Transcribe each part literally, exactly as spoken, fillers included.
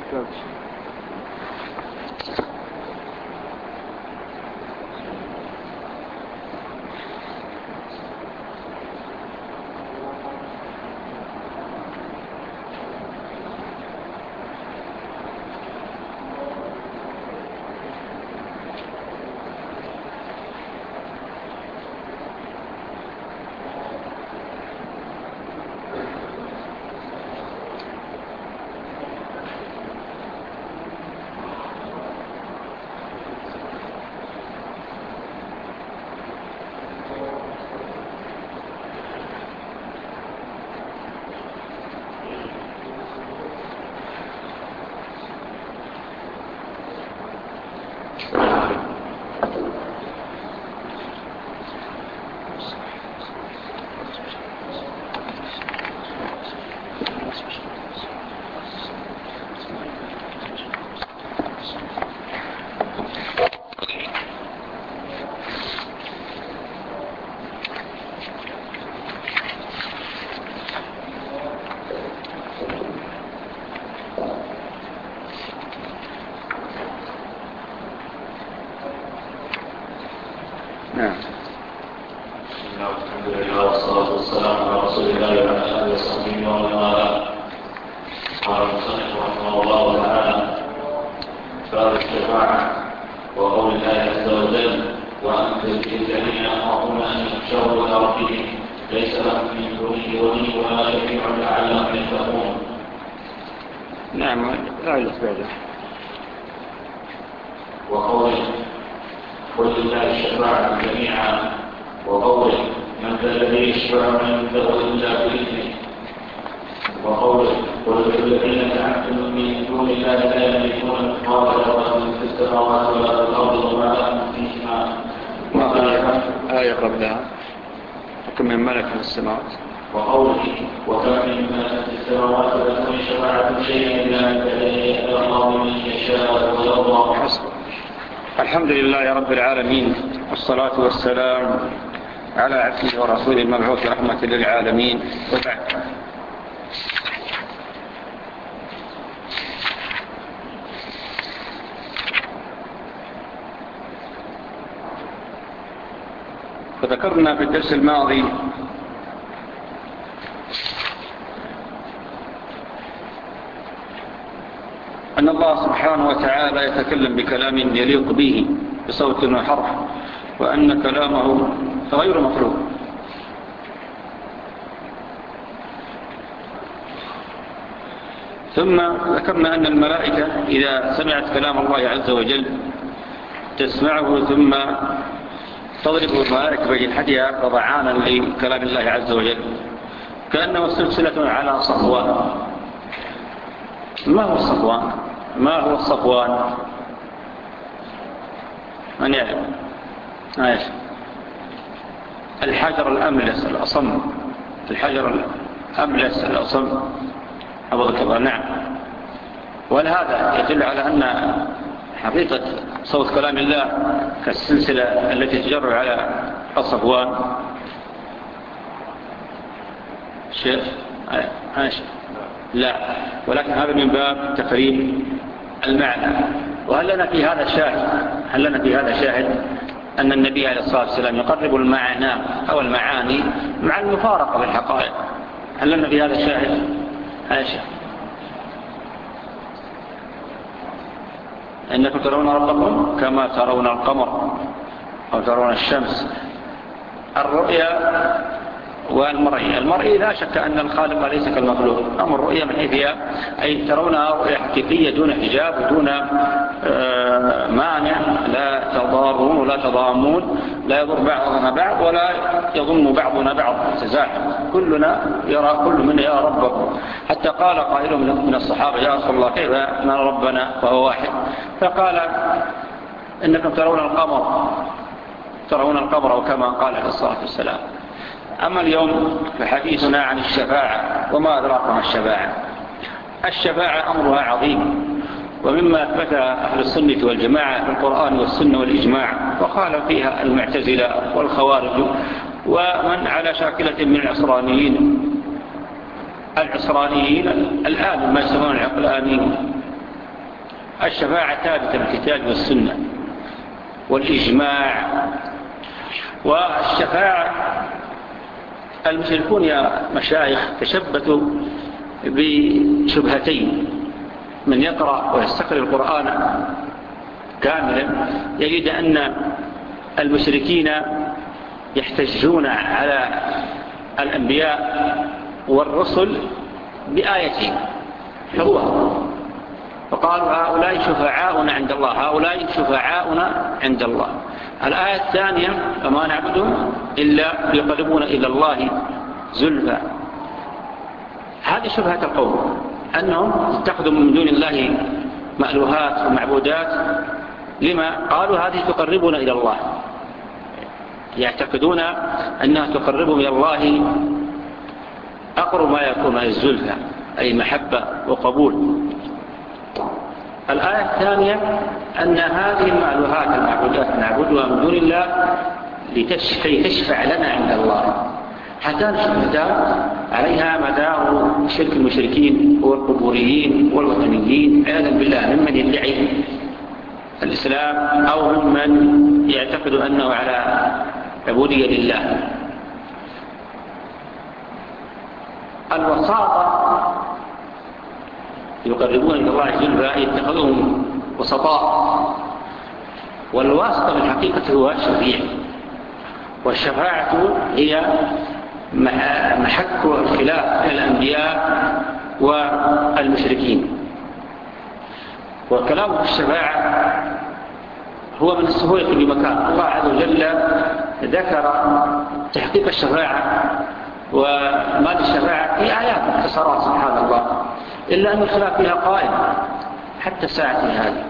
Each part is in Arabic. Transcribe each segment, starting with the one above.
الحمد لله رب العالمين، والصلاة والسلام على عبده ورسوله المبعوث رحمة للعالمين، وبعد. فذكرنا في الدرس الماضي أن الله سبحانه وتعالى يتكلم بكلام يليق به بصوت وحرف، وأن كلامه غير مخلوق. ثم ذكرنا أن الملائكة إذا سمعت كلام الله عز وجل تسمعه ثم تضرب الملائكة بجنحتها رضعانا لكلام الله عز وجل، كأنه سلسلة على صفوان. ما هو الصفوان؟ ما هو الصفوان؟ من يعلم؟ ايش؟ الحجر الأملس الأصم، الحجر الأملس الأصم حفظك الله. نعم. ولهذا يدل على أن حقيقة صوت كلام الله كالسلسلة التي تجر على الصفوان. شيخ ايش؟ لا، ولكن هذا من باب تقريب المعنى. وهل لنا في هذا الشاهد هل لنا في هذا شاهد أن النبي عليه الصلاة والسلام يقرب المعنى أو المعاني مع المفارقة بالحقائق؟ هل لنا في هذا شاهد؟ ايش؟ إنكم ترون ربكم كما ترون القمر أو ترون الشمس. الرؤيا والمرئي. المرئي لا شك أن الخالق ليس كالمخلوق. أما الرؤيا من حيث هي أي ترونها رؤيا حقيقية دون حجاب ودون مانع، لا تضارون ولا تضامون، لا يضر بعضنا بعض ولا يضم بعضنا بعض تزاحم، كلنا يرى كل من يرى ربه. حتى قال قائل من الصحابة: يا رسول الله كيف نرى ربنا وهو واحد؟ فقال: إنكم ترون القمر ترون القمر أو كما قال عليه الصلاة والسلام. أما اليوم فحديثنا عن الشفاعة. وما أدراك ما الشفاعة؟ الشفاعة أمرها عظيم، ومما أثبتها أهل السنة والجماعة في القرآن والسنة والإجماع، وقال فيها المعتزلة والخوارج ومن على شاكلة من العصرانيين العصرانيين الآن ما يسمون العقلانيين الشفاعة ثابتة بالكتاب والسنة والإجماع. والشفاعة المشركون يا مشايخ تشبثوا بشبهتين. من يقرأ ويستقرأ القرآن كاملا يجد أن المشركين يحتجون على الأنبياء والرسل بآيتين حروها، فقالوا هؤلاء شفعاؤنا عند الله، هؤلاء شفعاؤنا عند الله. الآية الثانية فما نعبدهم إلا ليقربون إلى الله زلفى. هذه شبهة القوم أنهم اتخذوا من دون الله مألوهات ومعبودات. لما قالوا هذه تقربنا إلى الله، يعتقدون أنها تقربهم إلى الله أقرب ما يكون من الزلفى، أي محبة وقبول. الآية الثانية أن هذه المألوهات المعبودات نعبدها من دون الله لتشفي تشفع لنا عند الله. هاتان الشبهتان عليها مدار شرك المشركين والقبوريين والوثنيين عياذا بالله، ممن يدعي الإسلام أو ممن يعتقد أنه على عبودية لله. الوساطة يقربون إلى الله زلفى يتخذهم وسطاء، والواسطة في الحقيقة هو الشفيع، والشفاعة هي محك الخلاف بين الأنبياء والمشركين. وكلام الشفاعة هو من السهولة بمكان. الله عز وجل ذكر تحقيق الشفاعة وما للشفاعة في آيات اختصارات سبحان الله، إلا أن الخلاف فيها قائم حتى الساعة هذه.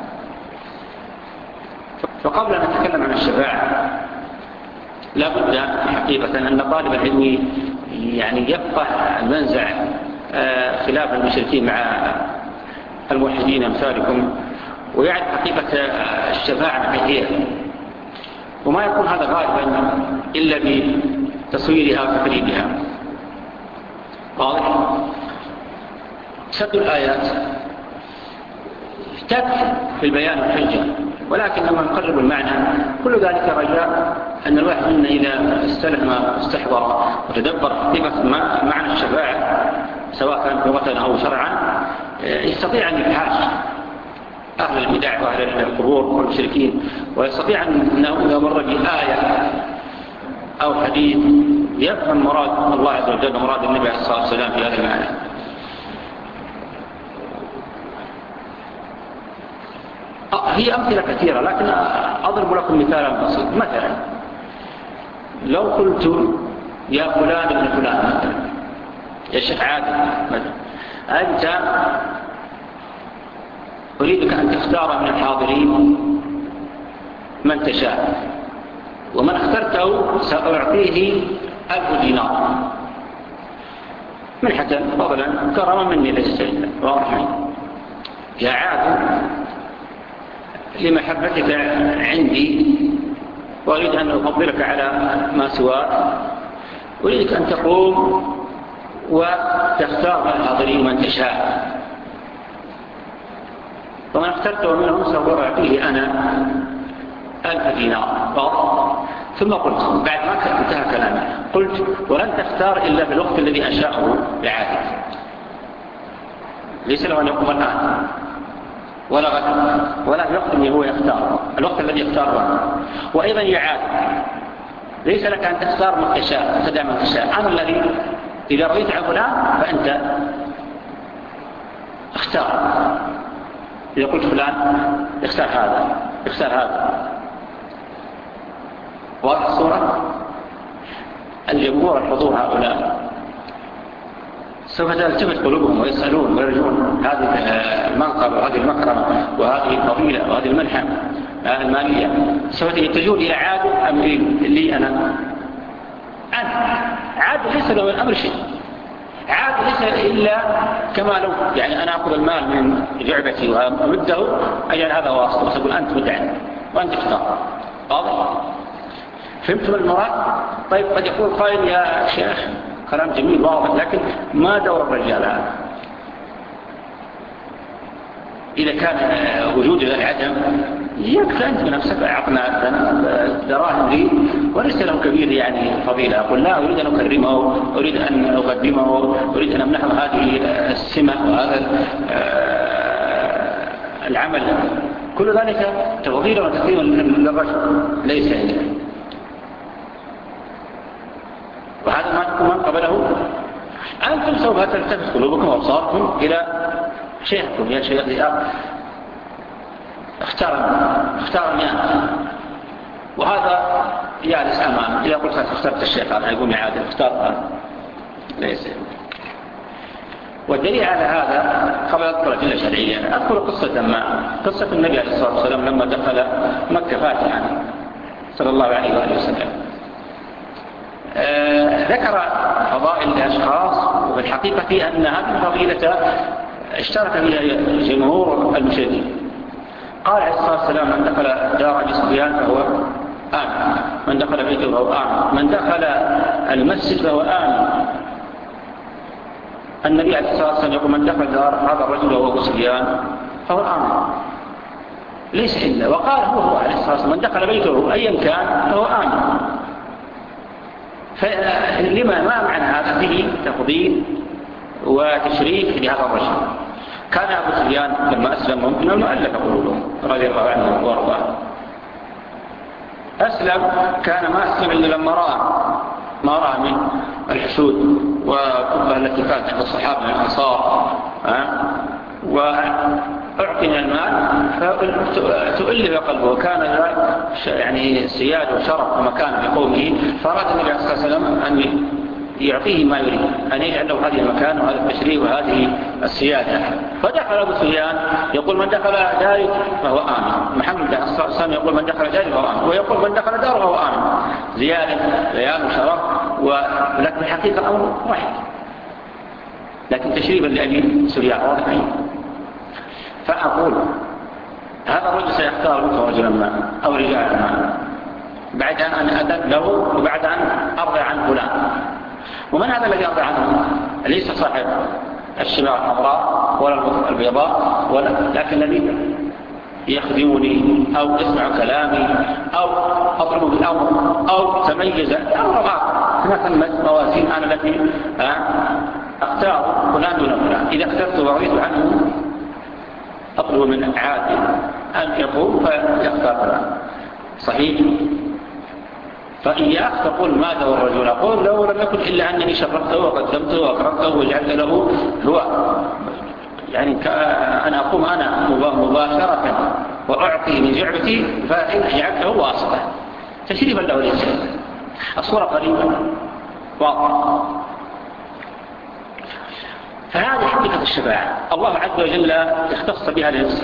فقبل أن نتكلم عن الشفاعة لا بد حقيقة أن طالب العلم يعني يفقه المنزع خلاف المشركين مع الموحدين أمثالكم، ويعرف حقيقة الشفاعة من هي، وما يكون هذا غالبا إلا بتصويرها وتقريبها. واضح؟ سد الآيات تكفي في البيان والحجة، ولكن لما نقرب المعنى كل ذلك رجاء أن الواحد منا إذا استلهم استحضر وتدبر حقيقة معنى الشفاعة سواء كان لغة أو شرعا يستطيع أن يبحث أهل البدع وأهل القبور والمشركين، ويستطيع أنه إذا مر بآية أو حديث يفهم مراد الله عز وجل ومراد النبي عليه الصلاة والسلام في هذا المعنى. هي أمثلة كثيرة لكن أضرب لكم مثالا بسيط. مثلا لو قلت يا فلان ابن فلان مثلا يا شيخ عادل مثلا، أنت أريدك أن تختار من الحاضرين من تشاء، ومن اخترته سأعطيه ألف دينار منحة فضلا كرما مني ليس ورحمي. يا عادل لمحبتك عندي وأريد أن أفضلك على ما سواك، أريدك أن تقوم وتختار من الحاضرين من تشاء، ومن اخترته منهم سأعطيه أنا ألف دينار. ثم قلت بعد ما انتهى كلامي قلت ولن تختار إلا في الوقت الذي أشاءه لعادل، ليس له أن يقوم الآن ولا غدا ولا في الوقت الذي هو يختار، الوقت الذي يختاره. وأيضا يعاد ليس لك أن تختار من تشاء تدع من تشاء، أنا الذي إذا رضيت عن فلان فأنت اختار. إذا قلت فلان اختار هذا اختار هذا. واضح الصورة؟ الجمهور الحضور هؤلاء سوف تلتفت قلوبهم ويسألون ويرجون هذه المنقبة وهذه المكرمة وهذه الفضيلة وهذه المنحة المالية، سوف يتجون إلى عادل أم لي أنا؟ أنا عادل ليس له الأمر شيء، عادل ليس إلا كما لو يعني أنا أخذ المال من جعبتي وأمده أجل هذا واسطة وأقول أنت مدعي وأنت اختار. واضح؟ فهمتم المراد؟ طيب قد يقول قائل يا شيخ كلام جميل واضح، لكن ما دور الرجال هذا؟ إذا كان وجود العدم يكفي أنت بنفسك أعطنا دراهم لي وليس له كبير يعني فضيلة. أقول لا أريد أن أكرمه، أريد أن أقدمه، أريد أن أمنحه هذه السمة وهذا العمل. كل ذلك تفضيل وتكريم للرجل ليس إليه. وهذا ما من قبله. أنتم سوف تلتفت قلوبكم وأبصاركم إلى شيخكم يا شيخ اختارني اختارني أنت، وهذا يالس أمام. إذا قلت اخترت الشيخ هذا يقول عادل اختار ليس. والدليل على هذا قبل أذكر أدلة شرعية أذكر قصة ما قصة النبي عليه الصلاة والسلام لما دخل مكة فاتحا صلى الله عليه وآله وسلم. آه ذكر فضائل الأشخاص، وفي الحقيقة أن هذه الفضيلة اشترك فيها جمهور المشركين. قال عليه الصلاة والسلام من دخل دار أبي سفيان فهو آمن، من دخل بيته فهو آمن، من دخل المسجد فهو آمن. النبي عليه الصلاة والسلام يقول من دخل دار هذا الرجل وهو أبو سفيان فهو آمن ليس إلا. وقال هو هو عليه الصلاة والسلام من دخل بيته أيا كان فهو آمن. فلما ما معنى هذا؟ فيه تفضيل وتشريف لهذا الرجل. كان أبو سفيان لما أسلم ممكن المؤلف قلوبهم رضي الله عنه وارضاه. أسلم كان ما أسلم إلا لما رأى ما رأى من الحسود والقبة التي كانت عند الصحابة من الأنصار وأعطي من المال فتؤلف قلبه. كان يعني سياد وشرف ومكان بقومه، فأراد النبي صلى الله عليه وسلم أن يعطيه ما يريد، أن يجعل له هذه المكان وهذا التشريف وهذه السيادة. فدخل أبو سفيان يقول من دخل داري فهو آمن. محمد صلى الله عليه وسلم يقول من دخل داري فهو آمن، ويقول من دخل داره فهو آمن. زيادة بيان وشرف، ولكن الحقيقة أمر واحد، لكن تشريفا لأبي سفيان واضح. فأقول هذا الرجل سيختار منه رجلا ما أو رجالا ما بعد أن أذن له وبعد أن أرضى عن فلان. ومن هذا الذي أرضى عنه؟ ليس صاحب الشماع الحمراء ولا البيضاء ولا، لكن الذي يخدمني أو يسمع كلامي أو أطلب بالأمر أو تميز أمر آخر. ما ثمت موازين أنا التي أختار فلان دون فلان. إذا اخترت ورضيت عنه أطلب من عادل أن يقوم فيختار فلان. صحيح؟ فإياك تقول ماذا والرجل؟ أقول لو لم يكن إلا أنني شرفته وقدمته وأكرمته وجعلت له هو يعني أنا أقوم أنا مباشرة وأعطي من جعبتي فإن جعلته واسطة تشريفا له ليس. الصورة قريبة واضحة. فهذه حقيقة الشفاعة الله عز وجل اختص بها لنفسه.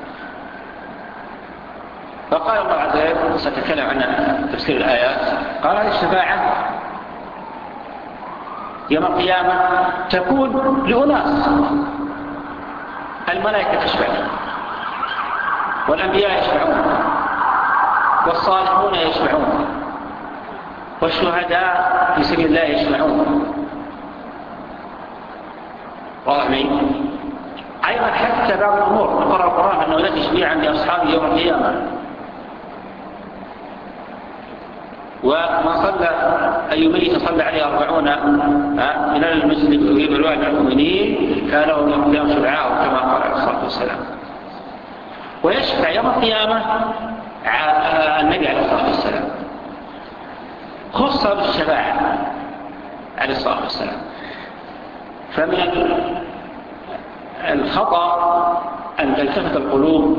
فقال الله عز وجل سأتكلم عن تفسير الآيات. قال هذه الشفاعة يوم القيامة تكون لأناس، الملائكة تشفع والأنبياء يشفعون والصالحون يشفعون والشهداء في سبيل الله يشفعون. واضح معي؟ أيضا حتى بعض الأمور نقرأ القرآن أنه لا تشفيع عند أصحابه يوم القيامة. ومن صلى أي ميت صلى عليه أربعون من المسجد وهي بالوعد المؤمنين كان له يوم القيامة شفعاء كما قال عليه الصلاة والسلام. ويشفع يوم القيامة النبي عليه الصلاة والسلام خص بالشفاعة عليه الصلاة والسلام. فمن الخطأ أن تلتفت القلوب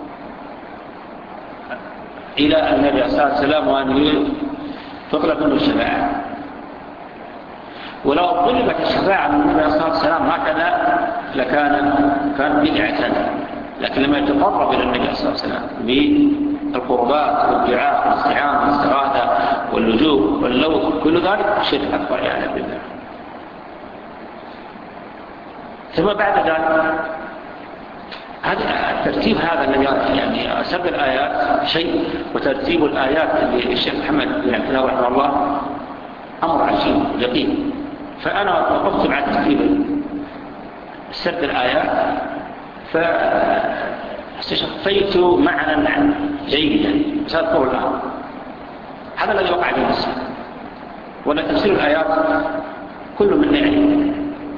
إلى النبي عليه الصلاة والسلام وأن تطلب منه الشفاعة. ولو طلبت الشفاعة من النبي عليه الصلاة والسلام هكذا لكان كان بدعة، لكن لما يتقرب إلى النبي عليه الصلاة والسلام بالقربات والدعاء والاستعانة والاستغاثة واللجوء واللوث كل ذلك شرك أكبر يعني بالله. ثم بعد ذلك هذا الترتيب هذا الذي يعني سبب الآيات شيء، وترتيب الآيات اللي الشيخ محمد بن عبد الله رحمه الله أمر عجيب دقيق. فأنا وقفت مع ترتيب سرد الآيات فاستشفيت معنى جيدا سأذكره الآن. هذا الذي وقع في مصر، ولا تفسير الآيات كل من يعلم،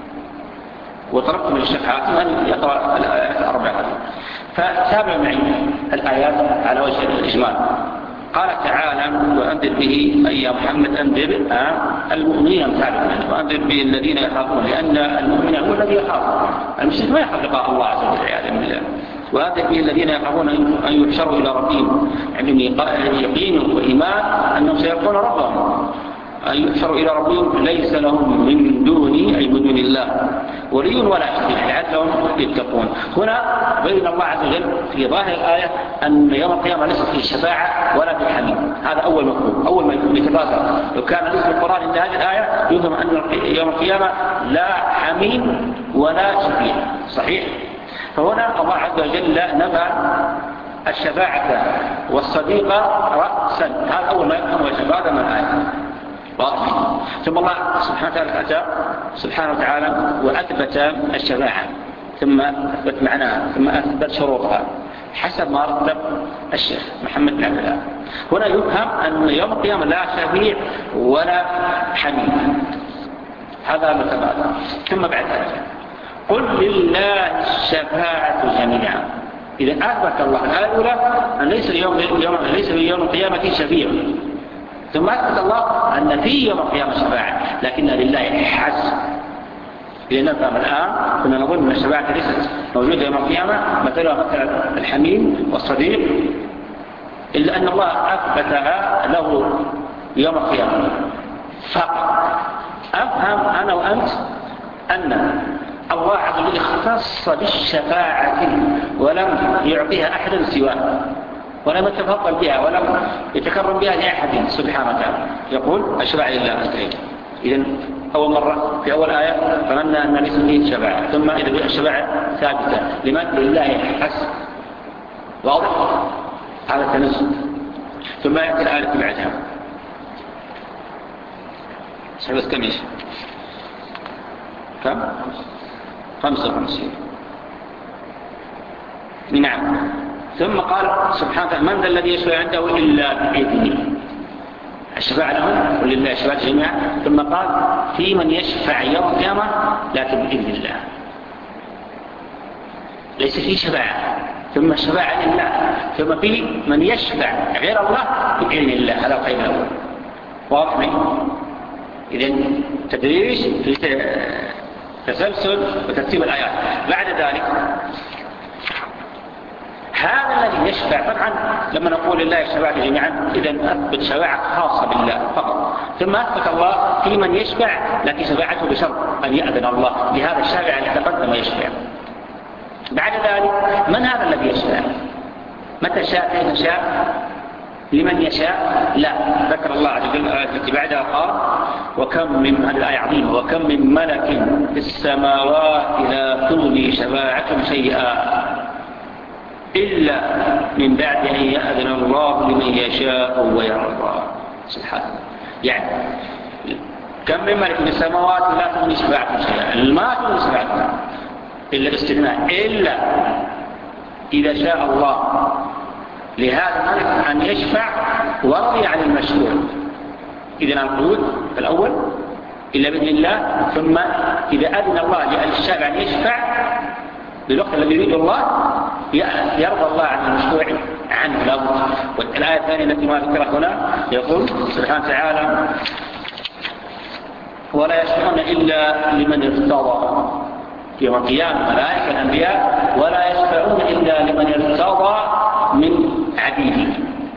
وطلبت من الشيخ حاتم أن يقرأ الآيات الأربعة فتابع معي الآيات على وجه الإجمال. قال تعالى: وأنذر به أي يا محمد أنذر المؤمنين أمثالهم، وأنذر به الذين يخافون، لأن المؤمن هو الذي يخاف، المشرك ما يخاف لقاء الله عز وجل والعياذ بالله. وأنذر به الذين يخافون أن يحشروا إلى ربهم عندهم يقين وإيمان أنهم سيلقون ربهم، أن يحشروا إلى ربهم ليس لهم من دونه أي من دون الله ولي ولا شفيع لعلهم يتقون. هنا بين الله عز وجل في ظاهر الآية أن يوم القيامة ليس فيه شفاعة ولا فيه حميم. هذا أول مفهوم، أول ما يكون بتفاصيل. لو كان اسم القرآن عند هذه الآية يفهم أن يوم القيامة لا حميم ولا شفيع، صحيح؟ فهنا الله عز وجل نفى الشفاعة والصديقة رأسا، هذا أول ما يفهم الشفاعة من الآية. واضح. ثم الله سبحانه وتعالى أتى سبحانه وتعالى وأثبت الشفاعة، ثم أثبت معناها، ثم أثبت شروطها حسب ما رتب الشيخ محمد بن عبد الله. هنا يفهم أن يوم القيامة لا شفيع ولا حميم، هذا متبادل. ثم بعد ذلك قل لله الشفاعة جميعا. إذا أثبت الله الآية الأولى أن ليس اليوم ليس في يوم القيامة شفيع، ثم أثبت الله أن في يوم القيامة شفاعة لكن لله حسب. إذا نفهم الآن كنا نظن أن الشفاعة ليست موجودة يوم القيامة مثلا مثلا الحميم والصديق، إلا أن الله أثبتها له يوم القيامة فقط. أفهم أنا وأنت أن الله عز وجل اختص بالشفاعة ولم يعطيها أحدا سواه، ولم يتفضل بها ولم يتكرم بها لأحد سبحانه وتعالى. يقول الشفاعة لله أستعيد. إذن أول مرة في أول آية فمنا أن ليس فيه شفاعة، ثم إذا الشفاعة ثابتة لمن؟ لله حسب. واضح؟ هذا التنزل. ثم يأتي الآية بعدها سبس كم إيش؟ كم؟ خمسة وخمسين. نعم. ثم قال سبحانه وتعالى: من ذا الذي يشفع عنده إلا بإذنه. الشفاعة لهم ولله الشفاعة جميعا. ثم قال: في من يشفع يوم القيامة لكن بإذن الله. ليس في شفاعة ثم الشفاعة لله، ثم في من يشفع غير الله بإذن الله. هذا القيم الأول. واضح منه؟ إذن تدريج في تسلسل وترتيب الآيات. بعد ذلك هذا الذي يشفع، طبعا لما نقول لله الشفاعة جميعا إذن أثبت شفاعة خاصة بالله فقط، ثم أثبت الله في من يشفع لكن شفاعته بشرط أن يأذن الله لهذا الشافع أن يتقدم ويشفع. بعد ذلك من هذا الذي يشفع؟ متى شاء كيف شاء لمن يشاء؟ لا، ذكر الله عز وجل التي بعدها قال: وكم من هذه الآية عظيمة وكم من ملك في السماوات لا تغني شفاعتهم شيئا إلا من بعد أن يأذن الله لمن يشاء ويرضى. سبحانه. يعني كم من ملك في السماوات لا تغني شفاعتهم شيئا، ما تغني شفاعتهم إلا باستثناء، إلا إذا شاء الله لهذا الملك أن يشفع ورضي عن المشروع. إذن القيود الأول إلا بإذن الله، ثم إذا أذن الله للشافع أن يشفع بالوقت الذي يريد الله يرضى الله عن المشروع عنه له. والآية الثانية التي ما ذكرها هنا يقول سبحانه وتعالى: ولا يشفعون إلا لمن ارتضى. يوم القيامة ملائكة الأنبياء ولا يشفعون إلا لمن ارتضى من عبيده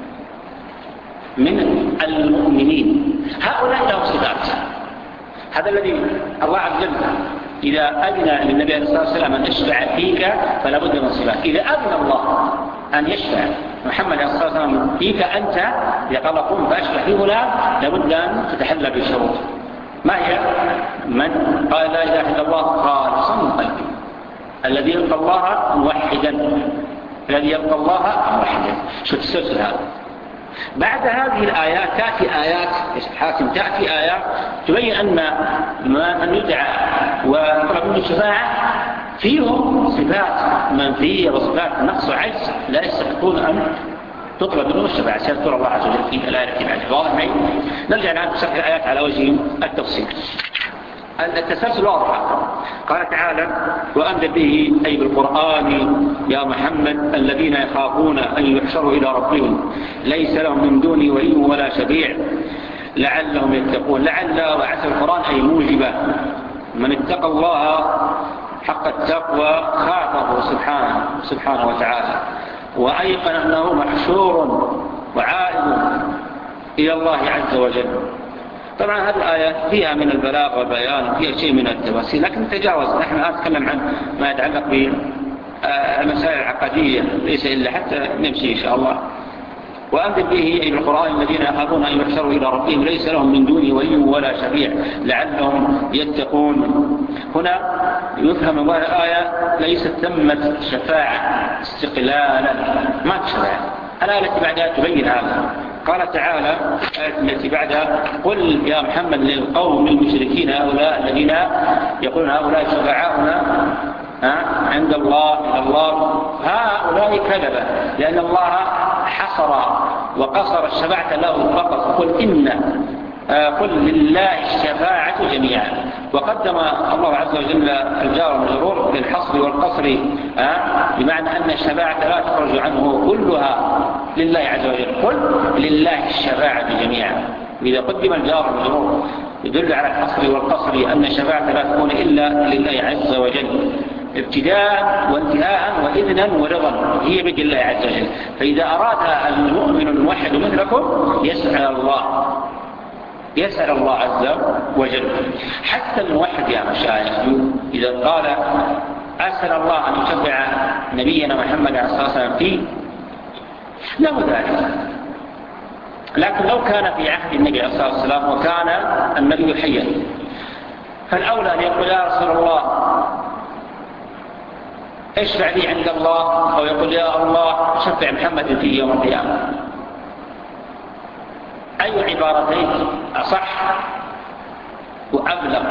من المؤمنين. هؤلاء لهم صفات. هذا الذي الله عز وجل إذا أذن للنبي عليه الصلاة والسلام أن يشفع فيك فلا بد من صفات. إذا أذن الله أن يشفع محمد عليه الصلاة والسلام فيك أنت يقال قم فأشفع في فلان، لابد أن تتحلى بالشروط. ما هي؟ من قال لا إله إلا الله خالصا من قلبه، الذي يلقى الله موحدا، الذي يلقى الله موحدا. شو تسلسل هذا؟ بعد هذه الآيات تأتي آيات حاكم تأتي آيات تبين أن من يدعى وطلب منه الشفاعة فيهم صفات منفية وصفات نقص وعجز لا يستحقون أن تطلب منه الشفاعة. سيذكر الله عز وجل في الآية التي بعدها. واضح معي؟ نرجع الآن نشرح الآيات على وجه التفصيل. التسلسل واضح. قال تعالى: وأنذر به أي بالقرآن يا محمد الذين يخافون أن يحشروا إلى ربهم ليس لهم من دونه ولي ولا شفيع لعلهم يتقون. لعل وعسى القرآن أي موجبة من اتقى الله حق التقوى خافه سبحانه سبحانه وتعالى وأيقن أنه محشور وعائد إلى الله عز وجل. طبعا هذه الآية فيها من البلاغ والبيان وفيها شيء من التفاصيل، لكن تجاوز. نحن الآن نتكلم عن ما يتعلق بالمسائل العقدية ليس إلا حتى نمشي إن شاء الله. وأنذر به أي بالقرآن الذين يخافون أن يحشروا إلى ربهم ليس لهم من دونه ولي ولا شفيع لعلهم يتقون. هنا يفهم من الآية ليست ثمة شفاعة استقلالا، ما تشفاعة. الآية التي بعدها تبين هذا. قال تعالى الآية التي بعدها: قل يا محمد للقوم المشركين هؤلاء الذين يقولون هؤلاء شفعاؤنا عند الله إلى الله هؤلاء كذبة، لأن الله حصر وقصر الشفاعة له فقط. قل إن قل لله الشفاعة جميعا، وقدم الله عز وجل الجار والمجرور للحصر والقصر، بمعنى أن الشفاعة لا تخرج عنه كلها لله عز وجل. قل لله الشفاعة جميعا، إذا قدم الجار والمجرور يدل على الحصر والقصر أن الشفاعة لا تكون إلا لله عز وجل ابتداء وانتهاء وإذنا ورضا، هي بيد الله عز وجل. فإذا أراد المؤمن الموحد مثلكم يسأل الله يسأل الله عز وجل. حتى الموحد يا مشايخ إذا قال أسأل الله أن يشفع نبينا محمد عليه الصلاة والسلام فيه له ذلك، لكن لو كان في عهد النبي عليه الصلاة والسلام وكان النبي حيا فالأولى أن يقول يا رسول الله اشفع لي عند الله، أو يقول يا الله شفع محمد في يوم القيامة. أي عبارتين أصح وأبلغ؟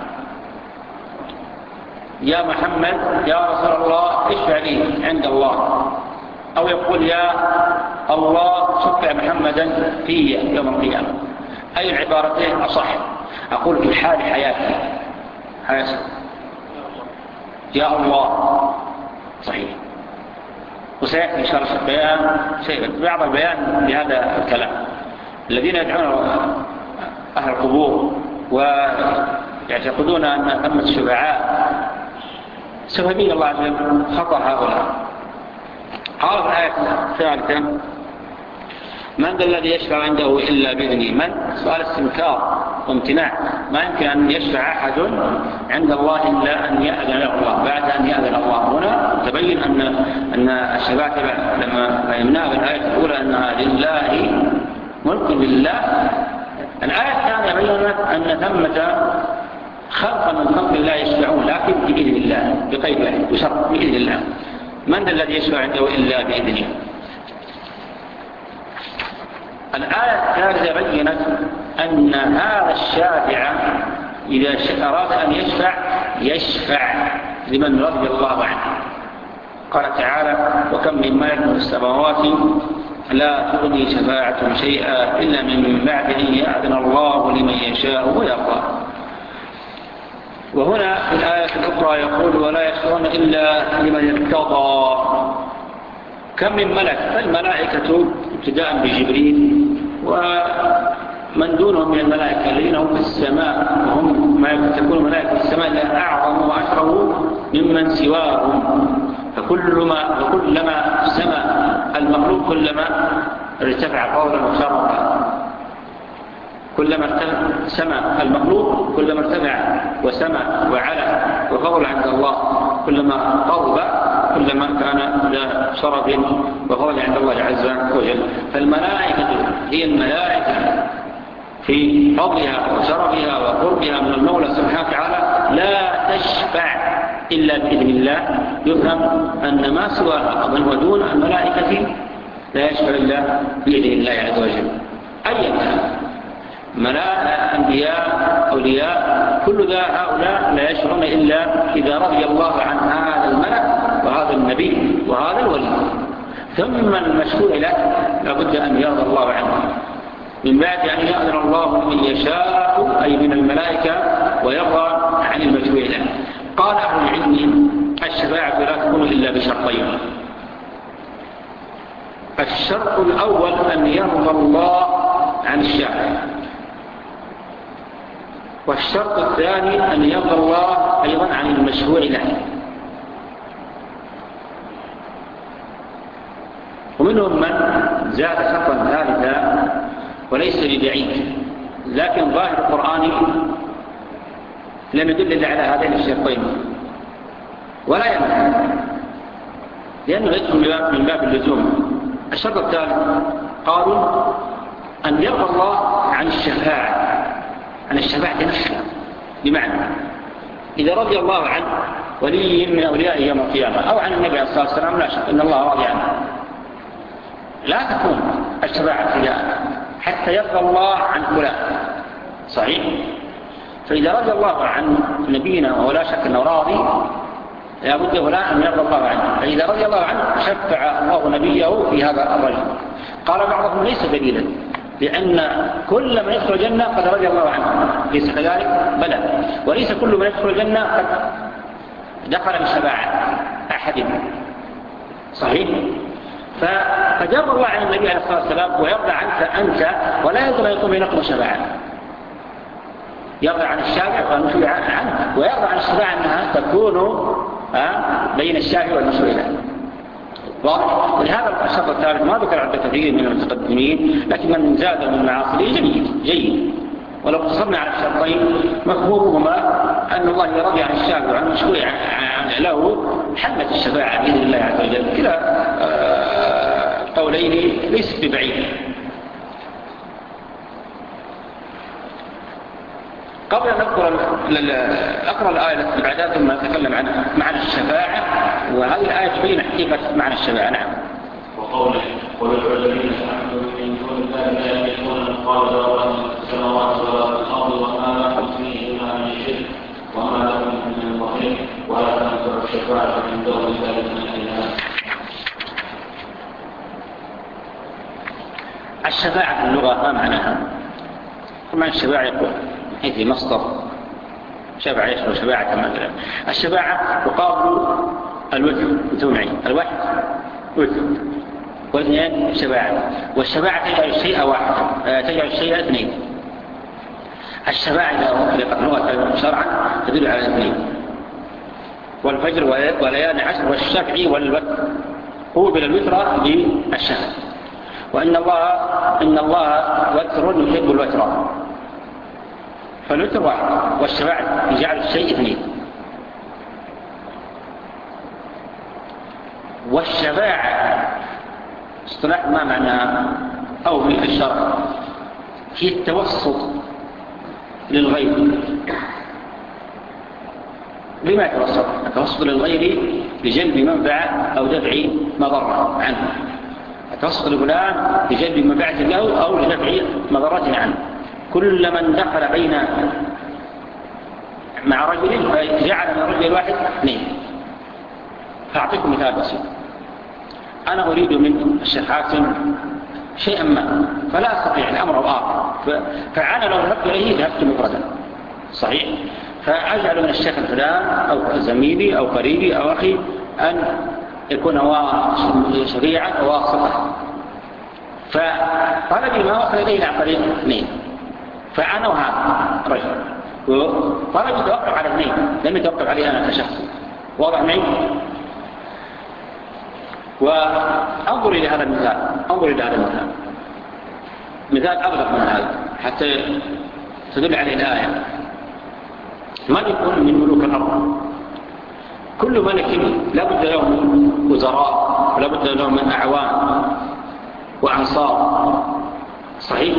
يا محمد يا رسول الله اشفع لي عند الله، أو يقول يا الله شفع محمدا في يوم القيامة. أي العبارتين أصح؟ أقول في حال حياتي حياتي يا الله صحيح، وسيأتي إن شاء الله البيان شيء بعض البيان لهذا الكلام. الذين يدعون أهل القبور ويعتقدون أن ثمة الشفعاء سببين الله عز وجل خطأ هؤلاء. قال في الآية الثالثة: من ذا الذي يشفع عنده إلا بإذنه؟ من سؤال استنكار وامتناع، ما يمكن أن يشفع أحد عند الله إلا أن يأذن له الله. بعد أن يأذن الله هنا تبين أن أن الشفاعة لما فهمناها في الآية الأولى أنها لله ملك لله. الآية الثانية بيّنت أن ثمة خلقا من خلق الله يشفعون لكن بإذن الله بقيد واحد وشرط بإذن الله. من ذا الذي يشفع عنده إلا بإذنه؟ الآية الثالثة بيّنت أن هذا الشافع إذا أراد أن يشفع يشفع لمن رضي الله عنه. قال تعالى: وكم من ملك في السماوات لا تغني شفاعة شيئا إلا من بعد أن يأذن الله لمن يشاء ويرضى. وهنا في الآية الأخرى يقول: ولا يشفعون إلا لمن ارتضى. كم من ملك؟ فالملائكة ابتداء بجبريل ومن دونهم من الملائكة الذين هم في السماء، وهم ما تكون ملائكة في السماء لا أعظم وأشرف ممن سواهم. فكلما فكلما سمى المخلوق كلما ارتفع قولا وشرفا، كلما سمى المخلوق كلما ارتفع وسمى وعلى وفضل عند الله، كلما قرب كلما كان ذا شرف وفضل عند الله عز وجل. فالملائكة هي الملائكة في فضلها وشرفها وقربها من المولى سبحانه وتعالى لا تشفع إلا بإذن الله. يفهم أن ما سواها ومن هو دون الملائكة لا يشفع إلا بإذن الله عز وجل. أي ملائكة أنبياء أولياء كل ذا هؤلاء لا يشفعون إلا إذا رضي الله عن هذا الملك وهذا النبي وهذا الولي. ثم المشفوع له لابد أن يرضى الله عنه من بعد أن يأذن الله من يشاء أي من الملائكة ويرضى عن المشفوع له. قال أهل العلم الشفاعة لا تكون إلا بشرطين. الشرط الأول أن يرضى الله عن الشافع، والشرط الثاني أن يرضى الله أيضا عن المشفوع له. ومنهم من زاد شرطا ثالثا وليس ببعيد، لكن ظاهر القرآن لم يدل إلا على هذين الشرطين ولا يمنع، لأنه يدخل من باب اللزوم. الشرط الثالث قالوا أن يرضى الله عن الشفاعة، عن الشفاعة نفسها، بمعنى إذا رضي الله عن ولي من أولياء يوم القيامة أو عن النبي عليه الصلاة والسلام لا شك إن الله راضي عنه، لا تكون الشفاعة ابتداء حتى يرضى الله عن فلان. صحيح؟ فإذا رضي الله عن نبينا وهو لا شك أنه راضي لا بد فلان أن يرضى الله عنه، فإذا رضي الله عنه شفع الله نبيه في هذا الرجل. قال بعضهم ليس دليلا، لأن كل من يدخل الجنة قد رضي الله عنه، ليس كذلك؟ بلى، وليس كل من يدخل الجنة قد دخل بشفاعة أحد. صحيح؟ فقد يرضى الله عن النبي عليه الصلاة والسلام ويرضى عنك أنت، ولا يرضى يكون بينكم شفاعة. يرضى عن الشافع والمشفوع عنه، ويرضى عن الشفاعة أنها تكون بين الشافع والمشفوع له. واضح؟ ولهذا الشرط الثالث ما ذكر عند كثير من المتقدمين، لكن من زاد من معاصره جيد جيد. ولو اقتصرنا على الشرطين مفهومهما أن الله يرضي عن الشافع وعن المشفوع له حلت الشفاعة بإذن الله عز وجل. كلا قولين ليست ببعيد. قبل أن أذكر أقرأ الآية التي بعدها ثم أتكلم عن معنى الشفاعة، وهذه الآية تبين حقيقة معنى الشفاعة. نعم. وقوله قل ادعوا الذين زعمتم من دون الله لا يملكون مثقال ذرة في السماوات ولا في الأرض وما لهم فيهما من شرك وما لهم من ظهير ولا تنفع الشفاعة عند ذلك من الإله. الشفاعة في اللغة ما معناها؟ معنى الشفاعة يقول حيث مصدر شفاعة يشمل شفاعة كما قلنا. الشفاعة يقابل الوتر وتومعي، الواحد وتر والاثنين شفاعة، والشفاعة تجعل الشيء واحد، تجعل الشيء اثنين. الشفاعة إذا أطلقت لغة شرعا تدل على الاثنين، والفجر وليالي عشر والشفع والوتر قوبل الوتر بالشفع. وإن الله إن الله وتر يحب الوتر، فالوتر واحد، والشفاعة يجعل الشيء اثنين. والشفاعة اصطلاح ما معناها أو في الشرع هي التوسط للغير. لما يتوسط؟ التوسط للغير لجلب منفعة أو دفع مضرة عنه. التوسط لفلان لجلب منفعة له أو لدفع مضرة عنه. كل من دخل بين مع رجل فجعل من الرجل الواحد اثنين. فأعطيكم مثال بسيط. أنا أريد من الشيخ حاتم شيئا ما فلا أستطيع الأمر الآخر، فأنا لو ذهبت إليه ذهبت مفردا. صحيح؟ فأجعل من الشيخ الفلان أو زميلي أو قريبي أو أخي أن يكون شفيعا وواسطة، فطلبي ما وصل إليه عن طريق اثنين، فأنا وهذا رجل طلبي توقف على اثنين لم يتوقف عليه أنا كشخص. واضح معي؟ وأنظر إلى هذا المثال، أنظر إلى هذا المثال مثال أبلغ من هذا حتى تدل عليه الآية. من يكون من ملوك الأرض؟ كل ملك لابد له من وزراء ولابد له من أعوان وأنصار. صحيح؟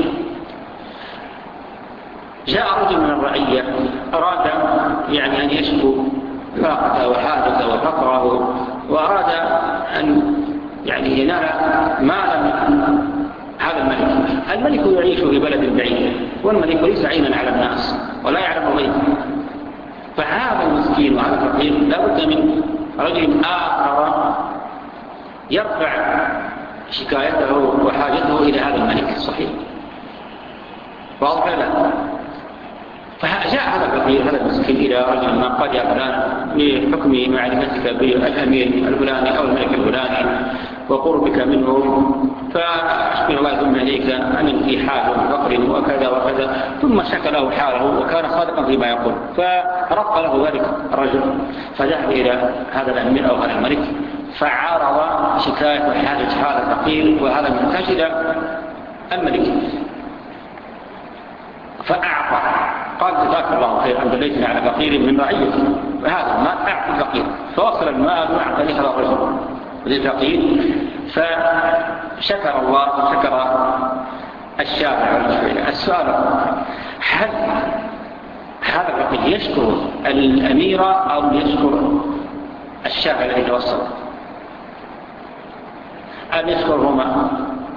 جاء رجل من الرعية أراد يعني أن يشكو فاقته وحاجته وفقره، وأراد أن يعني ينال مالا هذا الملك. الملك يعيش في بلد بعيد، والملك ليس عينا على الناس ولا يعلم غيره. فهذا المسكين وهذا الفقير لا بد من رجل آخر يرفع شكايته وحاجته إلى هذا الملك. صحيح، واضح لا؟ فجاء هذا الفقير هذا المسكين إلى رجل ما قال: يا فلان، بحكم معرفتك بالأمير الفلاني أو الملك الفلاني وقربك منه، فأشكر الله ثم إليك أن في حال فقر وكذا وكذا. ثم شكى له حاله وكان صادقا فيما يقول، فرق له ذلك الرجل، فذهب إلى هذا الأمير أو هذا الملك فعارض شكاية وحاجة هذا الفقير وهذا المحتاج إلى الملك، فأعطى. قال: جزاك الله خير، أن دليتنا على فقير من رعيته، وهذا المال أعطي الفقير. فوصل المال وأعطى لهذا الرجل للفقير، فشكر الله وشكر الشافع والمشفع. السؤال: هل هذا الفقير يشكر الأمير أو يشكر الشافع الذي توصل؟ أم يشكرهما؟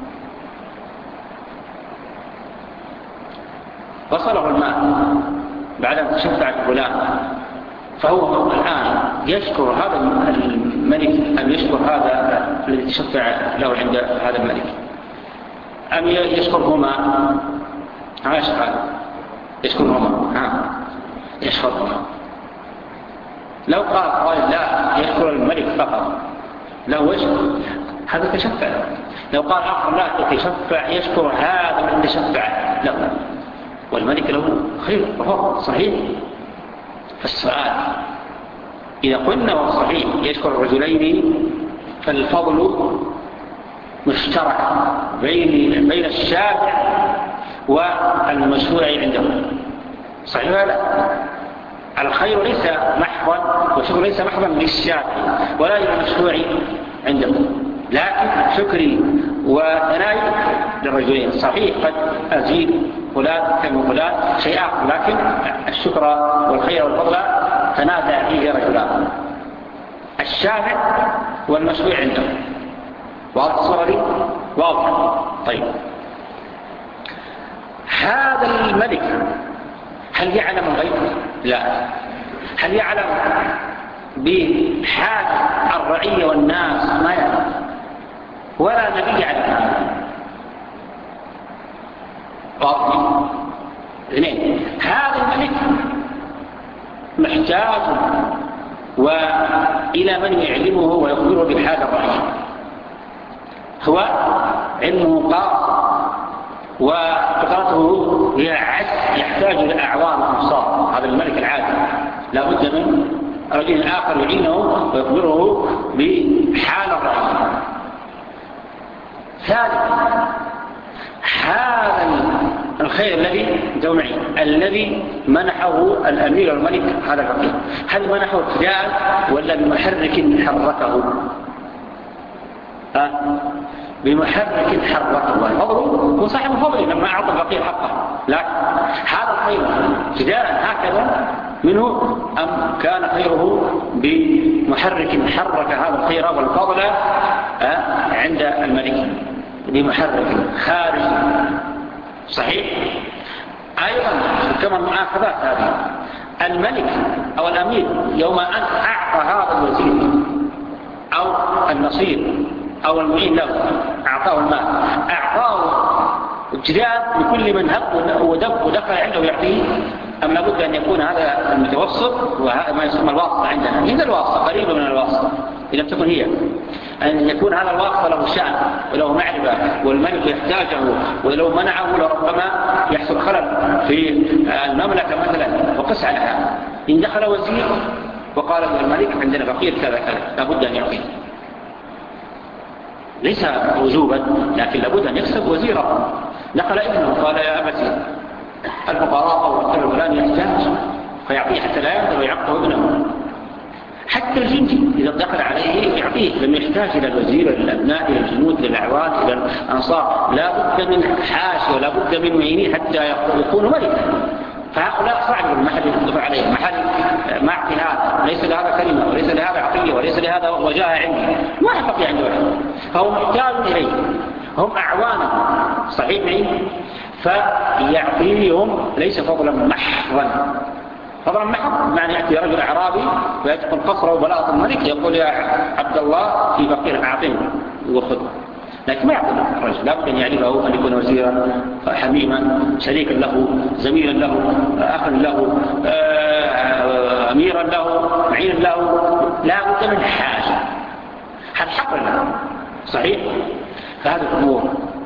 وصله المال بعد أن تشفع فلان، فهو الآن يشكر هذا الملك أم يشكر هذا الذي تشفع له عند هذا الملك؟ أم يشكرهما؟ ها يشكر يشكرهما ها يشكرهما. لو قال قال لا يشكر الملك فقط له يشكر هذا تشفع. لو قال آخر لا يتشفع يشكر هذا الذي تشفع له، والملك له خير وفضل. صحيح. فالسؤال: إذا قلنا والصحيح يشكر الرجلين فالفضل مشترك بين بين الشافع والمشروع عنده. صحيح ولا لا؟ الخير ليس محضا والشكر ليس محضا للشافع ولا للمشروع عنده، لكن شكري وثنائي للرجلين. صحيح قد أزيد فلان كلمة فلان شيء آخر، لكن الشكر والخير والفضل تنازع فيه رجلان، الشافع والمشروع عنده. واضح الصورة دي؟ واضح. طيب، هذا الملك هل يعلم الغيب؟ لا. هل يعلم بحال الرعية والناس؟ ما يعلم، ولا نبي يعلم هذا. واضح. اثنين، هذا الملك محتاج وإلى من يعلمه ويخبره بحال الرعية. هو علمه قاصر وقدرته هي عجز، يحتاج إلى أعوان وأنصار. هذا الملك العادل لا بد من رجل آخر يعينه ويخبره بحال الرعية. ثالثا، هذا الخير الذي جمعي الذي منحه الأمير الملك هذا الفقير، هل منحه ابتداء ولا بمحرك حركه؟ أه؟ بمحرك حركه. الفضل هو صاحب الفضل لما أعطى الفقير حقه، لكن هذا الخير ابتداء هكذا منه أم كان خيره بمحرك حرك هذا الخير والفضل أه؟ عند الملك بمحرك خارج؟ صحيح. أيضا كما المؤاخذات هذه، الملك أو الأمير يوم أن أعطى هذا الوزير أو النصير أو المعين له أعطاه المال، أعطاه ابتداء لكل من هب ودب ودخل عنده يعطيه، أم لابد أن يكون هذا المتوسط وهذا ما يسمى الواسطة عندنا؟ هي الواسطة قريبة من الواسطة إذا تكون هي أن يكون هذا الواسطة له شأن وله معرفة والملك يحتاجه، ولو منعه لربما يحصل خلل في المملكة مثلا. وقس على هذا، إن دخل وزير وقال الملك عندنا فقير كذا كذا لابد أن يعطيه، ليس وجوبا لكن لابد أن يكسب وزيره. دخل ابنه قال يا أبتي الفقراء أو الفقر الفلاني يحتاج فيعطيه حتى لا يقدر ويعقه ابنه. حتى الجندي إذا دخل عليه يعطيه، لم يحتاج إلى الوزير إلى الأبناء إلى الجنود إلى الأعوان إلى الأنصار، لا بد من حاشي ولا بد من معينين حتى يكونوا ملكا. فهؤلاء صعب المحل يدفع عليه محل ما أعطي هذا، ليس لهذا كلمة وليس لهذا عطية وليس لهذا وجاء عندي، ما يبقي عنده واحد. فهو محتاج إليه، هم أعوانه صحيح معي، فيعطيهم ليس فضلا محضا. فضلا محض معنى يأتي رجل أعرابي ويدخل قصره وبلاط الملك يقول يا عبد الله في فقير أعطيه وخذ، لكن ما يعطي الرجل، لابد أن يعرفه، أن يكون وزيرا حميما شريكا له زميلا له أخا له أميرا له معينا له، لابد من حاجة هذا حق له صحيح. فهذه الأمور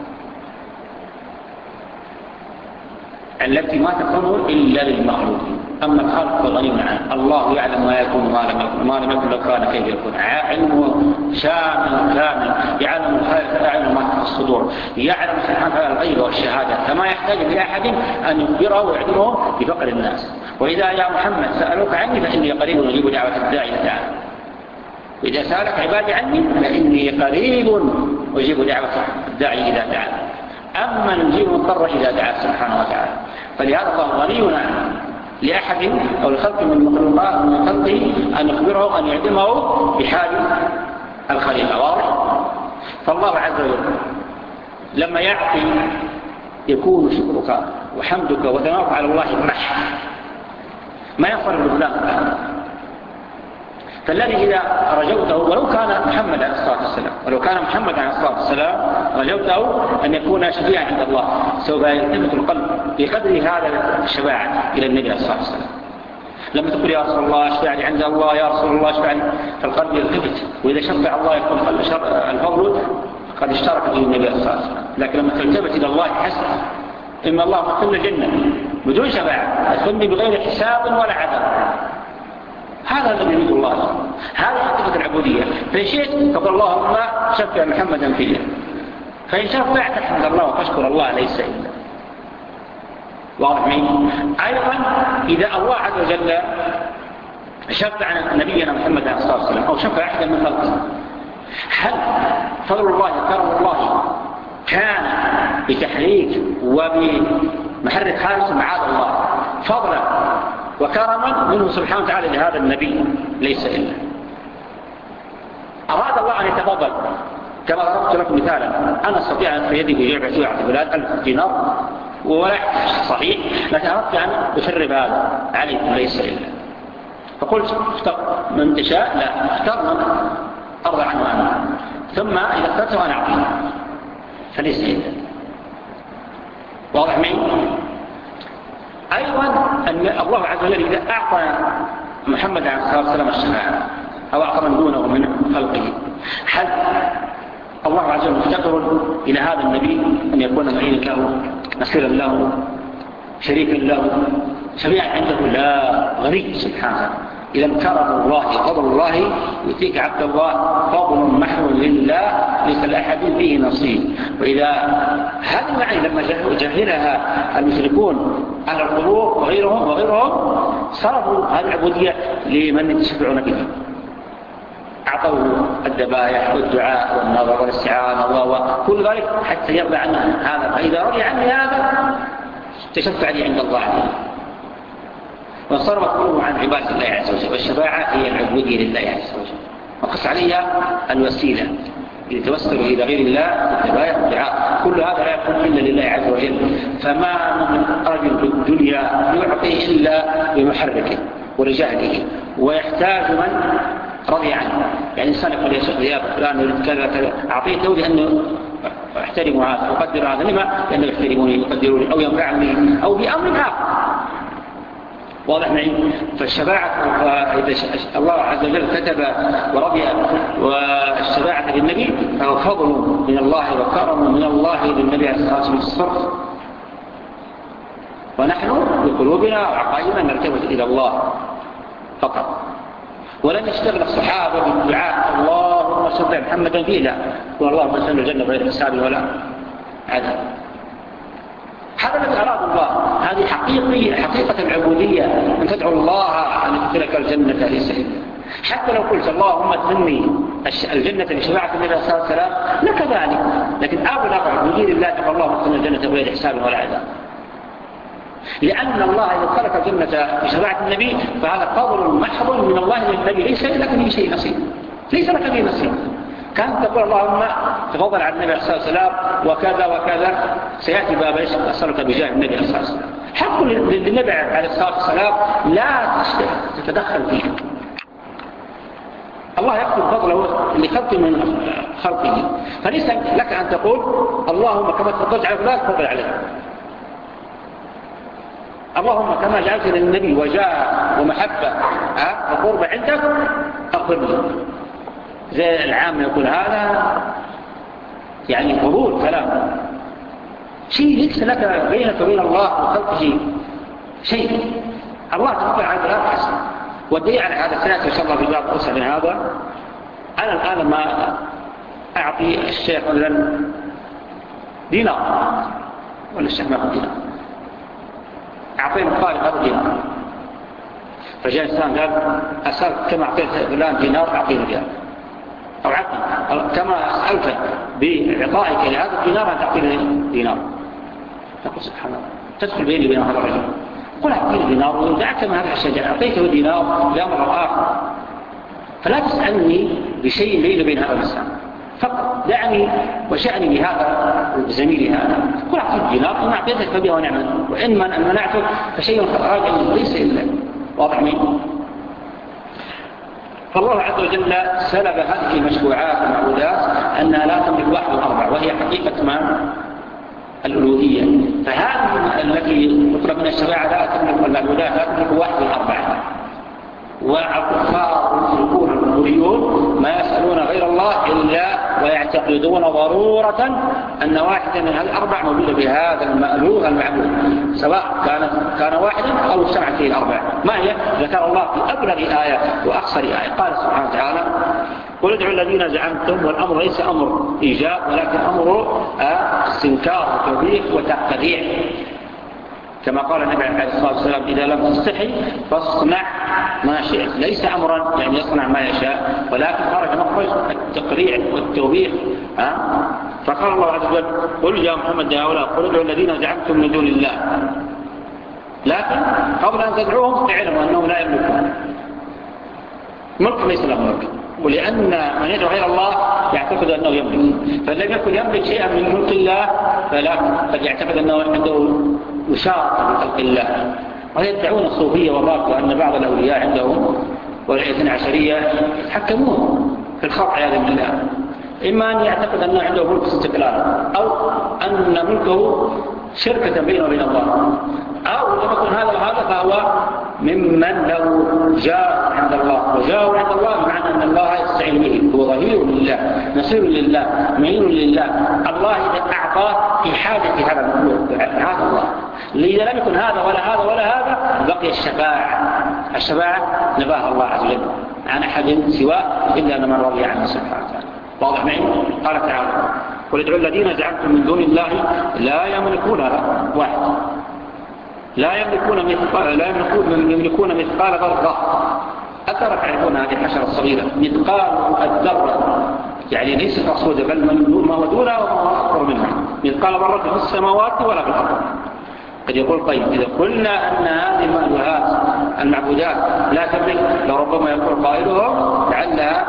التي ما تكون إلا للمخلوق، أما الخلق فغني عنه. الله يعلم ما يكون وما لم يكن، ما لم يكن لو كان كيف يكون، علمه شامل كامل، يعلم الخير فيعلم ما في الصدور، يعلم سبحانه وتعالى الغيب والشهادة، فما يحتاج لأحد أن يخبره ويعلمه بفقر الناس. وإذا يا محمد سألوك عني فإني قريب أجيب دعوة الداعي إذا دعاني، وإذا سألك عبادي عني فإني قريب أجيب دعوة الداعي إذا دعاني، أما نجيب مضطر إذا دعاه سبحانه وتعالى. فلهذا الله غني عنه لأحد أو الخلق من المخلوقات من خلقه أن يخبره أن يعلمه بحال الخليقة، واضح؟ فالله عز وجل لما يعطي يكون شكرك وحمدك وثناؤك على الله محض، ما ينفر بالله. فالذي إذا رجوته ولو كان محمد عليه الصلاة والسلام ولو كان محمد عليه الصلاة والسلام رجوته أن يكون شفيعا عند الله، سوف يلتفت القلب بقدر هذا الشفاعة إلى النبي عليه الصلاة والسلام. لما تقول يا رسول الله اشفع لي عند الله، يا رسول الله اشفع لي، فالقلب يلتفت، وإذا شفع الله يكون الفضل قد اشترك به النبي عليه الصلاة والسلام. لكن لما تلتفت إلى الله حسب، إما الله مدخلنا الجنة بدون شفاعة، يدخلني بغير حساب ولا عذاب، هذا الذي يريد الله، هذا حقيقة العبودية. فإن شئت فقل اللهم شفع محمدا فيه، فإن شفعت تحمد الله وتشكر الله ليس إلا. واضح معي؟ أيضا إذا الله عز وجل شفع نبينا محمد عليه الصلاة والسلام أو شفع أحدا من خلقه، هل فضل الله وكرم الله كان بتحريك وبمحرك خالص معاذ الله فضلا وكرما منه سبحانه وتعالى لهذا النبي ليس إلا. أراد الله أن يتفضل كما ضربت لكم مثالا، أنا أستطيع أن في يدي بجعبة ويعطي بلاد ألف دينار ولا صحيح، لكن أردت أن أشرب هذا عليكم ليس إلا، فقلت اختر من تشاء، لا اختر من أرضى عنه أنا، ثم إذا اخترته أنا أعطيه فليس إلا. واضح معي؟ أيضا أن الله عز وجل إذا أعطى محمد عليه الصلاة والسلام الشفاعة أو أعطى من دونه من خلقه، هل الله عز وجل مفتقر إلى هذا النبي أن يكون معينا له نصيرا له شريكا له شفيعا عنده؟ لا، غني سبحانه. إذا كرم الله فضل الله يؤتيك عبد الله فضل محو لله ليس لأحد فيه نصيب. وإذا هذه المعاني لما جهلها المشركون على القبور وغيرهم وغيرهم صرفوا هذه العبودية لمن يتشفعون به، أعطوه الذبائح والدعاء والنظر والاستعانة وكل ذلك حتى يرضى عنه هذا، فإذا رضي عني هذا تشفع لي عند الله عليه. وانصرف قلوبهم عن عبادة الله عز وجل، والشفاعة هي العبودية لله عز وجل، وقص عليها الوسيلة يتوسل إلى غير الله الذبائح والدعاء، كل هذا لا يكون إلا لله عز وجل. فما من رجل بالدنيا يعطي إلا بمحركه ولجهله، ويحتاج من رضي عنه. يعني إنسان يقول يا شيخ يا فلان يريد كذا كذا، أعطيته لأنه أحترم هذا وأقدر هذا، لما؟ لأنه يحترموني يقدروني أو ينفعني أو بأمر آخر. واضح معي؟ فالشفاعة إذا الله عز وجل كتب ورضي والشفاعة للنبي فهو فضل من الله وكرم من الله للنبي عليه الصلاة والسلام، ونحن بقلوبنا وعقائدنا نرتبط إلى الله فقط. ولن يشتغل الصحابة بالدعاء اللهم شفع محمدا فيه، لا، واللهم سلم الجنة بغير حساب ولا عذاب. هذا الذي أراد الله، هذه حقيقة حقيقة العبودية، أن تدعو الله أن يدخلك الجنة ليس إلا. حتى لو قلت اللهم ادخلني الجنة لشفاعة النبي صلى الله عليه وسلم لك ذلك، لكن أبلغ بغير الله تقول اللهم ادخلنا الجنة بغير حساب ولا عذاب، لأن الله إذا ادخلك الجنة بشفاعة النبي فهذا فضل محض من الله للنبي، ليس لك به شيء نصيب، ليس لك به نصيب. كانت تقول اللهم تفضل على النبي صلى الله عليه وسلم وكذا وكذا، سيأتي باب ايش؟ أسألك بجاه النبي صلى الله عليه وسلم. حق للنبي عليه الصلاة والسلام لا تتدخل فيه. الله يكتب فضله لخلق من خلقه، فليس لك أن تقول اللهم كما تفضلت على فلان تفضل عليه، اللهم كما جعلت للنبي وجاه ومحبة وقرب عندك أغفر لي. زي العام يقول هذا يعني قبول كلام، شيء ليس لك بينك وبين الله وخلقه شيء. الله تفضل على فلان حسن. والدليل على هذا سيأتي إن شاء الله في باب أوسع من هذا. أنا الآن ما أعطي الشيخ مثلا دينار ولا الشيخ ما أخذ دينار، أعطينا الطالب هذا دينار، فجاء إنسان قال أسأل كما أعطيت فلان دينار أعطيني دينار، أو عطني كما أسألت بإعطائك لهذا الدينار أن تعطيني دينار. تقول سبحان الله، تدخل بيني وبين هذا الرجل، قل أعطيني دينار ودعك من هذا الشيء، أعطيته دينار لأمر آخر، فلا تسألني بشيء بيني وبين هذا الإنسان، فقط دعني وشأني بهذا زميلي هذا، قل أعطيك دينار إن أعطيتك فبها ونعمة، وإن منعتك فشيء راجع ليس إلا واضح منه. فالله عز وجل سلب هذه المشروعات والمعبودات أنها لا تملك واحد الأربع، وهي حقيقة ما الألوهية. فهذه التي تطلب من الشريعة لا تملك المعبودات، لا تملك واحد الأربع. والكفار والمشركون والقبوريون ما يسألون غير الله إلا ويعتقدون ضرورة أن واحدا من هذه الأربع موجودة بهذا المألوه المعبود، سواء كان كان واحدا أو اجتمعت فيه الأربع. ما هي؟ ذكر الله في أبلغ آية وأقصر آية، قال سبحانه وتعالى قل ادعوا الذين زعمتم، والأمر ليس أمر إيجاب ولكن أمر استنكار وتوبيخ وتقريع، كما قال النبي عليه الصلاة والسلام إذا لم تستحي فاصنع ما شئت، ليس أمرا يعني يصنع ما يشاء، ولكن خرج مخرج التقريع والتوبيخ. أه؟ فقال الله عز وجل قل يا محمد يا هؤلاء قل ادعوا الذين زعمتم من دون الله، لكن قبل أن تدعوهم اعلموا أنهم لا يملكون ملك، ليس له ملك، ولأن من يدعو غير الله يعتقد أنه يملك، فلم يكن يملك شيئا من ملك الله فلا فليعتقد أنه عنده مشاركة بخلق الله. ويدعون الصوفية والرافضة أن بعض الأولياء عندهم والاثنى عشرية يتحكمون في الخلق عياذا بالله، إما أن يعتقد أنه عنده ملك استقلال، أو أن ملكه شركة بينه وبين الله، أو لما يكون هذا وهذا فهو ممن له جار عند الله، وجار عند الله بمعنى أن الله يستعين به، هو ظهير لله نصير لله معين لله. الله إذا أعطاه في حاجة هذا المخلوق هذا الله، إذا لم يكن هذا ولا هذا ولا هذا بقي الشفاعة. الشفاعة نباها الله عز وجل عن أحد سواه إلا من رضي عنه سبحانه وتعالى. واضح معي؟ قال تعالى قل ادعوا الذين زعمتم من دون الله لا يملكون واحد، لا يملكون مثقال لا يملكون يملكون مثقال ذرة. أثر تعرفون هذه الحشرة الصغيرة مثقال الذرة، يعني ليس مقصودة بل ما هو دونها وما هو أكبر منها، مثقال ذرة في السماوات ولا في الأرض. قد يقول طيب إذا قلنا أن هذه المألوهات المعبودات لا تملك، لربما يقول قائلهم لعلها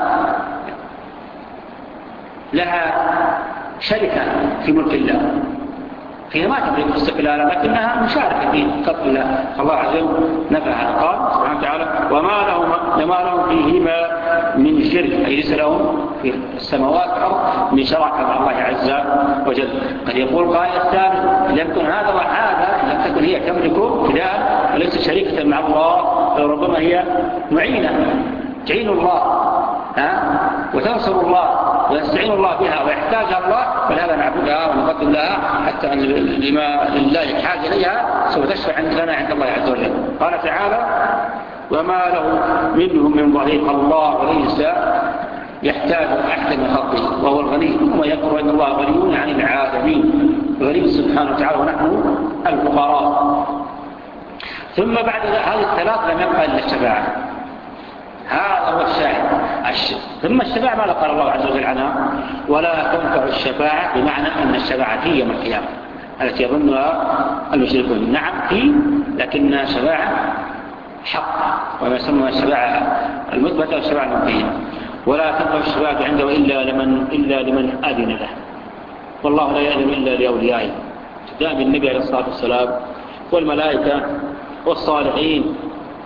لها شركة في ملك الله، هي ما تملك استقلالا لكنها مشاركة في خلق الله. الله عز وجل نفى هذا، قال سبحانه وتعالى وما لهم لما لهم فيهما من شرك، أي ليس لهم في السماوات والأرض من شراكة مع الله عز وجل. قد يقول قائل الثالث لم يكن هذا وهذا لم تكن هي تملك ابتداء وليس شريكة مع الله، ربما هي معينة تعين الله ها وتنصر الله ويستعين الله بها ويحتاجها الله، فلهذا نعبدها ونقدم لها حتى أن لما لله يحتاج إليها سوف تشفع لنا عند الله عز وجل. قال تعالى وما له منهم من ظهير، الله وليس يحتاج أحد من خلقه وهو الغني، ويذكر أن الله غني عن العالمين، غني سبحانه وتعالى ونحن الفقراء. ثم بعد هذه الثلاث لم يبقى إلا الشفاعة، هذا هو الشاهد. ثم الشفاعة ماذا قال الله عز وجل عنها ولا تنفع الشفاعة، بمعنى أن الشفاعة هي يوم القيامة التي يظنها المشركون. نعم في، لكنها شفاعة حق، وما يسمى الشفاعة المثبتة والشفاعة المنفية. ولا تنفع الشفاعة عنده إلا لمن, إلا لمن أذن له، والله لا يأذن إلا لأوليائه. دائما النبي عليه الصلاة والسلام والملائكة والصالحين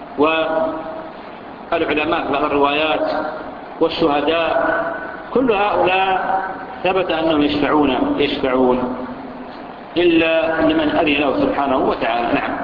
والعلماء في بعض الروايات والشهداء، كل هؤلاء ثبت أنهم يشفعون يشفعون إلا لمن أذن له سبحانه وتعالى. نعم.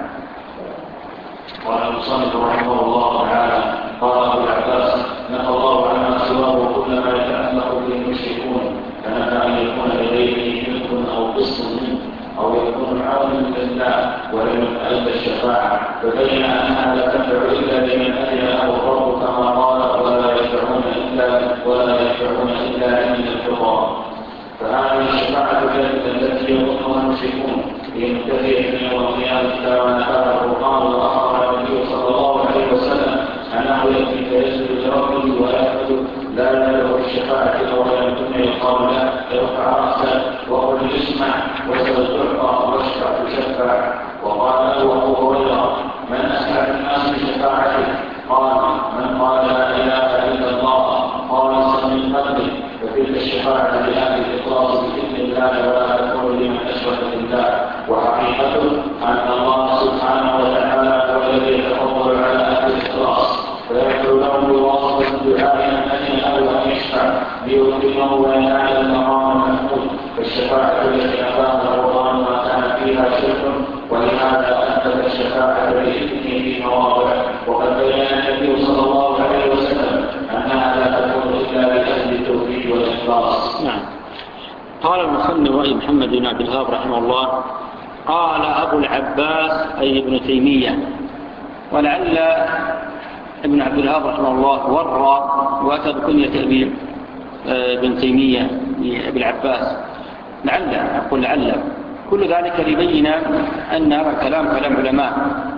قال المصنف رحمه الله تعالى: قال أبو العباس: نهى الله عما سواه كل ما يتعلق به المشركون، كما أن يكون لغيره ملك أو قسط منه أو يكون عونا لله ولم يتأل الشفاعة، فبين أنها لا تنفع إلا لمن أذن له الرب كما قال: ولا يشفعون إلا ولا يشفعون إلا من الفقراء. فهذه الشفاعة التي يظنها المشركون هي منتهية يوم القيامة كما نفاها القرآن وأخبر النبي صلى الله عليه وسلم أنه يأتي فيسجد لربه ويأخذ لا له الشفاعة أولا ثم يقال له يرفع رأسه وقل اسمع وسل تعطى واشفع تشفع. وقال له أبو هريرة: من أسعد الناس بشفاعته؟ قال: من قال لا إله إلا الله خالصا من قلبه، فتلك الشفاعة لأهل الإخلاص بإذن الله ولا تكون لمن أشرك بالله. وحقيقته أن الله سبحانه وتعالى هو الذي يتفضل على أهل الإخلاص فيدعو لهم بواسطة الدعاء أن ينال أن يشفع ليكرمه وينال المقام المحمود. فالشفاعة التي أتاها القرآن ما كان فيها شرك، ولهذا أثبت الشفاعة بإذنه في مواضع، وقد بين النبي صلى الله عليه وسلم أنها لا تكون إلا لأهل التوحيد والإخلاص. نعم. قال المصنف أي محمد بن عبد الوهاب رحمه الله: قال أبو العباس أي ابن تيمية، ولعل ابن عبد الوهاب رحمه الله ورى وأتى بكنية أبي ابن تيمية أبي العباس، لعل أقول لعل كل ذلك ليبين أن هذا الكلام كلام علماء،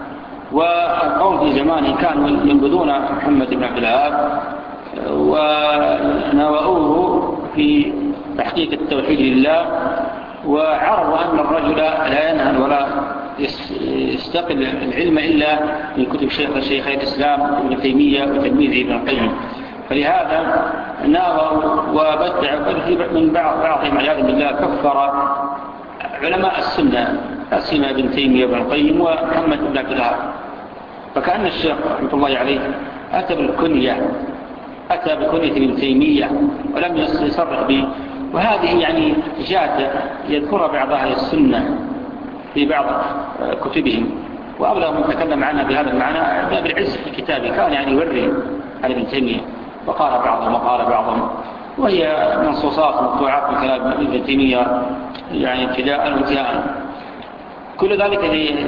والقوم في زمانه كانوا ينبذون محمد بن عبد الوهاب ونوأوه في تحقيق التوحيد لله، وعرضوا أن الرجل لا ينهل ولا يستقل العلم إلا من كتب شيخ الشيخ الإسلام ابن تيمية وتلميذه ابن القيم. فلهذا ناظروا وبدعوا من بعضهم عياذا بالله كفر علماء السنة أسمى ابن تيمية وابن القيم ومحمد بن عبد الوهاب. فكأن الشيخ رحمة الله عليه أتى بالكنية أتى بكنية ابن تيمية ولم يصرح به، وهذه يعني جادة يذكر بعض أهل السنة في بعض كتبهم، وأبلغ من تكلم عنها بهذا المعنى ابن العز في كتابه، كان يعني يوري على ابن تيمية وقال بعضهم وقال بعضهم، وهي منصوصات مطبوعات من كلام ابن تيمية يعني ابتداء وانتهاء. كل ذلك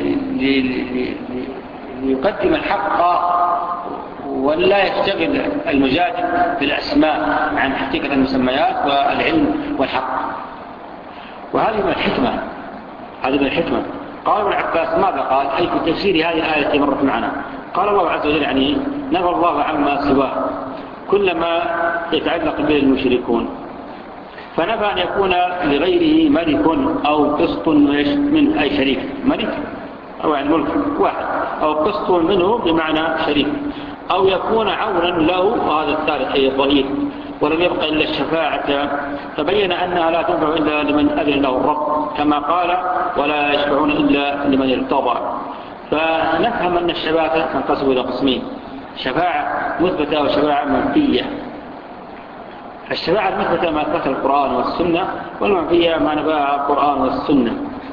ليقدم الحق ولا يشتغل المجادل بالأسماء عن حقيقة المسميات والعلم والحق. وهذه من الحكمة هذه من الحكمة. قال ابن عباس ماذا قال؟ أي في تفسير هذه الآية التي مرت معنا. قال الله عز وجل يعني نفى الله عما سواه كل ما يتعلق به المشركون، فنفى أن يكون لغيره ملك أو قسط من أي شريك، ملك أو يعني ملك واحد أو قسط منه بمعنى شريك، أو يكون عونا له، وهذا الثالث أي الظهير، ولم يبقى إلا الشفاعة، فبين أنها لا تنفع إلا لمن أذن له الرب كما قال: ولا يشفعون إلا لمن ارتضى. فنفهم أن الشفاعة تنقسم إلى قسمين: شفاعة مثبتة وشفاعة منفية. الشفاعة المثبتة ما أثبتها القرآن والسنة، والمنفية ما نفاها القرآن والسنة.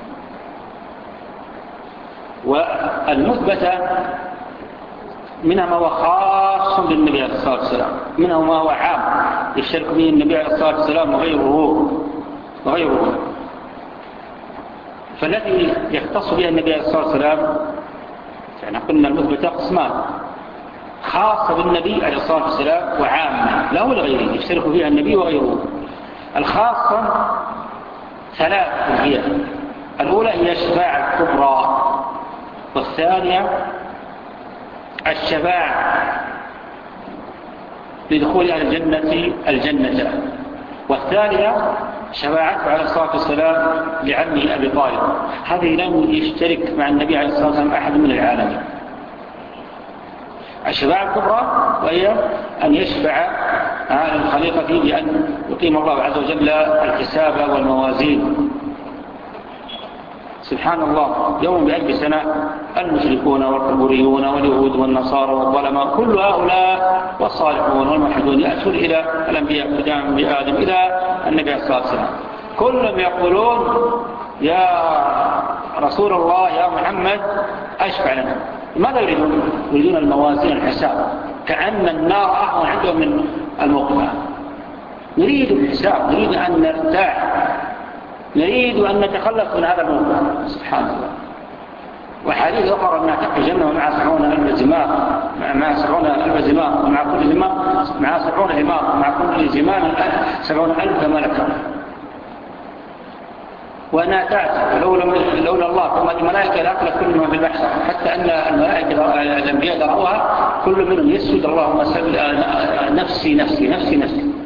والمثبتة منها ما هو خاص بالنبي عليه الصلاة والسلام، منها ما هو عام يشترك به النبي عليه الصلاة والسلام وغيره وغيره فالذي يختص بها النبي عليه الصلاة والسلام يعني قلنا المثبتة قسمان: خاصة بالنبي عليه الصلاة والسلام وعامة له ولغيره يشترك فيها النبي وغيره. الخاصة ثلاث هي: الأولى هي الشفاعة الكبرى، والثانية الشفاعة لدخول أهل الجنة الجنة، والثالثة شفاعته عليه الصلاة والسلام لعمه أبي طالب. هذه لم يشترك مع النبي عليه الصلاة والسلام أحد من العالمين. الشفاعة الكبرى وهي أن يشفع الحقيقة بأن يقيم الله عز وجل الحساب والموازين. سبحان الله، يوم بألف سنة المشركون والقبوريون واليهود والنصارى والظلماء كل هؤلاء والصالحون والموحدون يأتون إلى الأنبياء قدام بآدم إلى النبي صلى الله عليه وسلم، كلهم يقولون يا رسول الله يا محمد أشفع لنا. ماذا يريدون؟ يريدون الموازين الحساب، كأن النار أهون عندهم من الموقف. نريد الحساب، نريد أن نرتاح، نريد أن نتخلص من هذا الموقف. سبحان الله. وحديث أخرى أنها تقي الجنة ومع سبعون ألف زمام، مع سبعون ألف زمام ومع كل زمام مع سبعون حمار ومع كل زمام سبعون ألف ملكا. وأنها تأتي لولا, لولا الله ثم الملائكة لأكلت كل ما في البحث، حتى أن الملائكة الأنبياء درعوها كل منهم يسجد اللهم سل نفسي نفسي نفسي نفسي.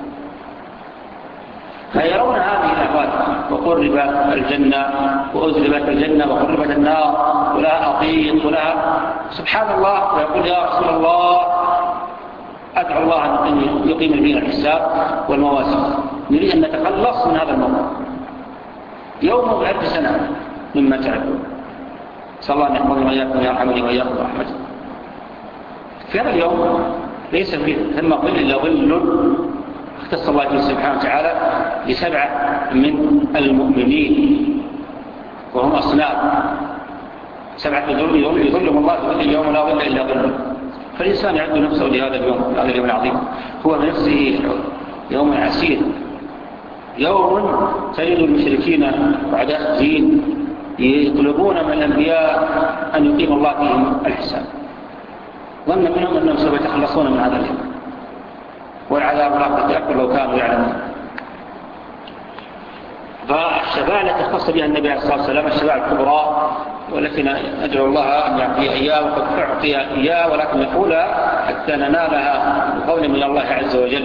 فيرون هذه الأحوال، وقرب الجنة وأزلبت الجنة وقربت النار ولها أطيق ولها سبحان الله. ويقول يا رسول الله أدعو الله أن يقيم بنا الحساب والموازين، نريد أن نتخلص من هذا الموضوع. يوم بألف سنة مما تعلم. صلى الله أن يحفظني وإياكم ويرحمني وإياكم برحمته. في هذا اليوم ليس فيه ثم ظل إلا ظل اختص الله سبحانه وتعالى لسبعة من المؤمنين وهم أصناف سبعة يظلهم الله ظل اليوم لا ظل إلا ظل. فالإنسان يعد نفسه لهذا اليوم، هذا اليوم العظيم، هو بنفسه يوم عسير، يوم تجد المشركين وأعداء الدين يطلبون من الأنبياء أن يقيم الله فيهم الحساب، ظن منهم أنهم سوف يتخلصون من هذا اليوم، والعذاب لا قد يأكل لو كانوا يعلمون. فالشفاعة التي اختص بها النبي عليه الصلاة والسلام الشفاعة الكبرى، والتي ندعو الله أن يعطي إياه وقد أعطي إياه، ولكن نقولها حتى ننالها بقول من الله عز وجل.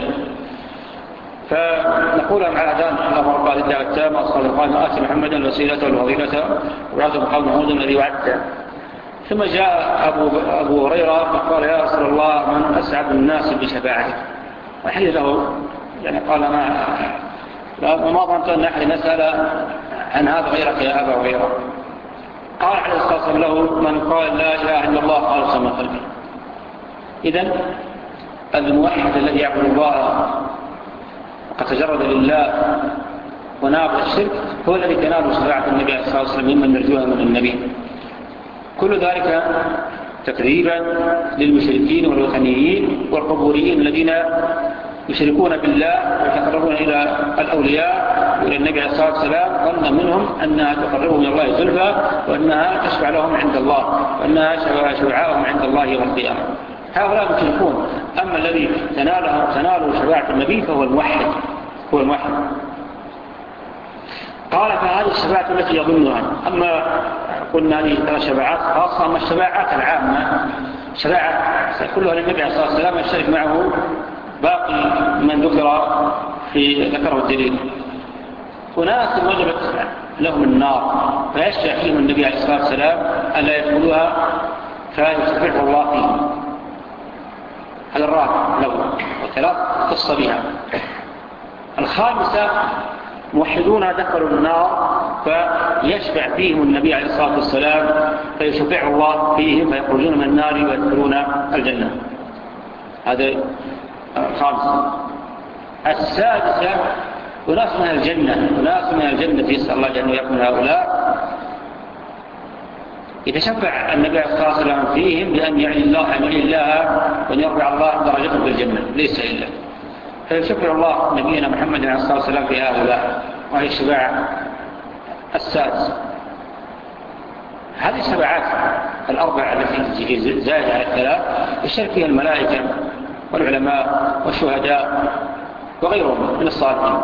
فنقولها مع الأذان اللهم رب هذه الدعوة التامة والصلاة القائمة آت محمدا الوسيلة والفضيلة وبعثه مقام محمود الذي وعدته. ثم جاء أبو, أبو هريرة فقال يا رسول الله من أسعد الناس بشفاعتك؟ وحديث له يعني قال ما ما ظننت أن أحد نسأل عن هذا غيرك يا أبا هريرة. قال عليه الصلاة والسلام له من قال لا إله إلا الله خالصا من قلبه. إذن الموحد الذي يعبد الله وقد تجرد لله ونابض الشرك هو الذي تنال شفاعة النبي عليه الصلاة والسلام ممن نرجوها من النبي. كل ذلك تكذيبا للمشركين والوثنيين والقبوريين الذين يشركون بالله ويتقربون إلى الأولياء وإلى النبي عليه الصلاة والسلام ظن منهم أنها تقربهم إلى الله زلفى وأنها تشفع لهم عند الله وأنها شفعاءهم عند الله يوم القيامة. هؤلاء مشركون. أما الذي تناله تناله شفاعة النبي فهو الموحد، هو الموحد. قال فهذه الشفاعة التي يظنها. أما قلنا هذه ثلاث شفاعات خاصة، أما الشفاعات العامة شفاعة كلها للنبي عليه الصلاة والسلام يشترك معه باقي من ذكر في ذكره الدليل. وناس وجبت لهم النار فيشفع فيهم النبي عليه الصلاة والسلام ألا يدخلوها فيشفعه الله فيهم. هذا الرابع له وثلاث قص بها. الخامسة موحدون دخلوا النار فيشفع فيهم النبي عليه الصلاة والسلام فيشفع الله فيهم فيخرجون من النار ويدخلون الجنة. هذا الخامسة. السادسة وناس من الجنة، وناس من الجنة يسأل الله جل ويكون هؤلاء يتشفع النبي عليه الصلاة والسلام فيهم بأن يعني الله أن يعني الله وأن يرفع الله درجتهم في الجنة ليس إلا. فيشفع الله نبينا محمد عليه الصلاة والسلام في هؤلاء، وهي الشفاعة السادسة. هذه الشفاعات الأربع التي تجي زائدة على الثلاث يشارك فيها الملائكة والعلماء والشهداء وغيرهم من الصالحين.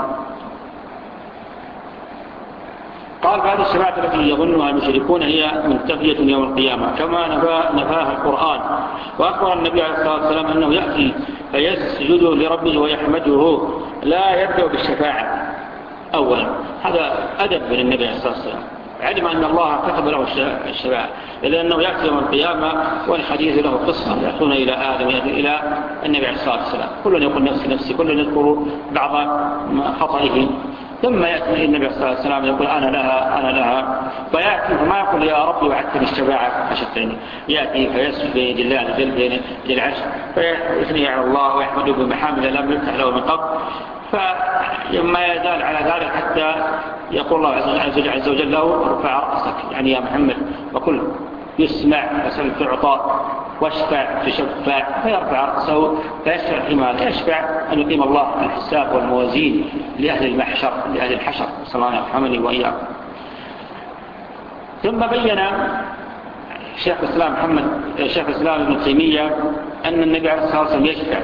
قال هذه الشفاعة التي يظنها المشركون هي منتفية يوم القيامة كما نفاها القرآن. وأخبر النبي عليه الصلاة والسلام أنه يأتي فيسجد لربه ويحمده لا يبدأ بالشفاعة أولا. هذا أدب من النبي عليه الصلاة والسلام علم أن الله كتب له الشفاعة، لأنه يأتي يوم القيامة والحديث له قصة، يأتون إلى آدم يأتون إلى النبي عليه الصلاة والسلام، كل يقول نفسي نفسي، كل يذكر بعض خطئه، ثم يأتي النبي عليه الصلاة والسلام يقول أنا لها أنا لها، فيأتي فما يقول يا ربي وعدتني الشفاعة فشفتني، يأتي فيسجد بيد الله جل بين العرش فيثني على الله ويحمده بمحامد لم يفتح له من قبل، فما يزال على ذلك حتى يقول الله عز وجل له ارفع رأسك، يعني يا محمد، وكل يسمع وسل تعطى واشفع تشفع، فيرفع رأسه فيشفع حمال، يشفع أن يقيم الله الحساب والموازين لأهل المحشر لأهل الحشر، صلى الله عليه وسلم وإياكم. ثم بين شيخ الإسلام محمد شيخ الإسلام ابن تيمية أن النبي عليه الصلاة والسلام يشفع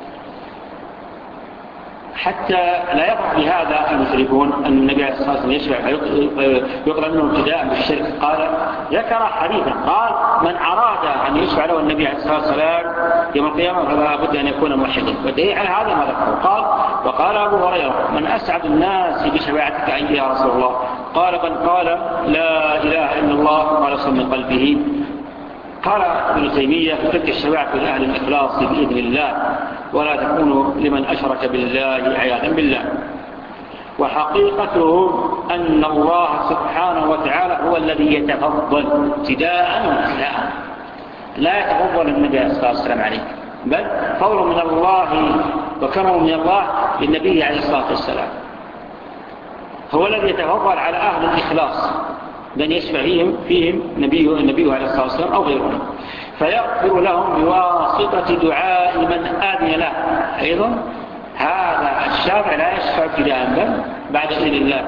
حتى لا يقع بهذا المشركون أن النبي عليه الصلاة والسلام يشفع فيقرأ منه ابتداء بالشرك. قال ذكر حديثا قال من أراد أن يشفع له النبي عليه الصلاة والسلام يوم القيامة فلا بد أن يكون موحدا، والدليل على هذا ما ذكره قال وقال أبو هريرة من أسعد الناس بشفاعتك أنت يا رسول الله؟ قال من قال لا إله إلا الله خالصا من قلبه. قال ابن تيمية تلك الشفاعة لأهل الإخلاص بإذن الله ولا تكون لمن أشرك بالله عياذا بالله. وحقيقته أن الله سبحانه وتعالى هو الذي يتفضل ابتداء وانتهاء، لا يتفضل النبي عليه الصلاة والسلام عليه، بل فضل من الله وكرم من الله للنبي عليه الصلاة والسلام، هو الذي يتفضل على أهل الإخلاص بأن يشفع فيهم, فيهم نبيه, النبي عليه الصلاة والسلام أو غيرهم، فيغفر لهم بواسطة دعاء من آذن له. أيضا هذا الشافع لا يشفع ابتداء بل بعد إذن الله،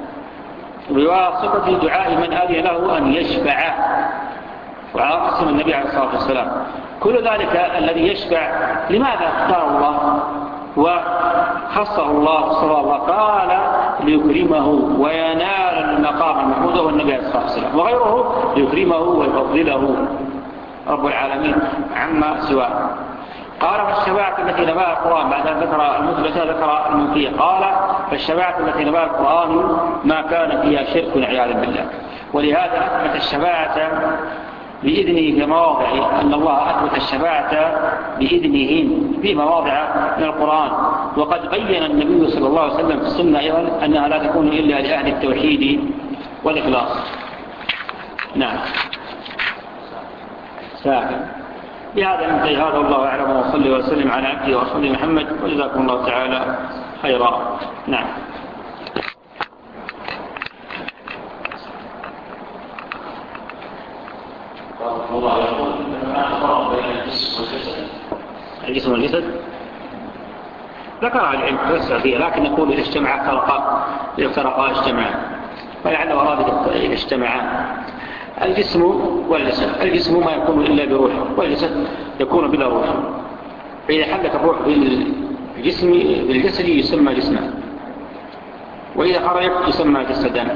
بواسطة دعاء من آذن له أن يشفع، وعلى قسم النبي عليه الصلاة والسلام. كل ذلك الذي يشفع لماذا اختار الله وخصه الله صلى الله قال ليكرمه وينال المقام المحمود هو النبي عليه الصلاة والسلام، وغيره ليكرمه ويفضله رب العالمين عما سواه. قال فالشفاعة التي نباها القرآن بعد أن ذكر المثبتة ذكر المنفية، قال فالشفاعة التي نباها القرآن ما كان فيها شرك عياذا بالله، ولهذا أثبت الشفاعة بإذنه في مواضع، أن الله أثبت الشفاعة بإذنه في مواضع من القرآن، وقد بين النبي صلى الله عليه وسلم في السنة أيضا أنها لا تكون إلا لأهل التوحيد والإخلاص. نعم ساكن. بهذا ننتهي هذا والله أعلم، وصلي وسلم على عبده ورسوله محمد، وجزاكم الله تعالى خيرا. نعم. الله يقول ما فرق بين الجسم والجسد. الجسم والجسد ذكرها العلم توسع فيها، لكن نقول إذا اجتمعا فرقا إذا فرقا اجتمعا، ولعل أراد إذا اجتمعا. الجسم والجسد، الجسم ما يكون إلا بروح، والجسد يكون بلا روح، فإذا حلت الروح بالجسم بالجسد يسمى جسما، وإذا خرجت يسمى جسدا.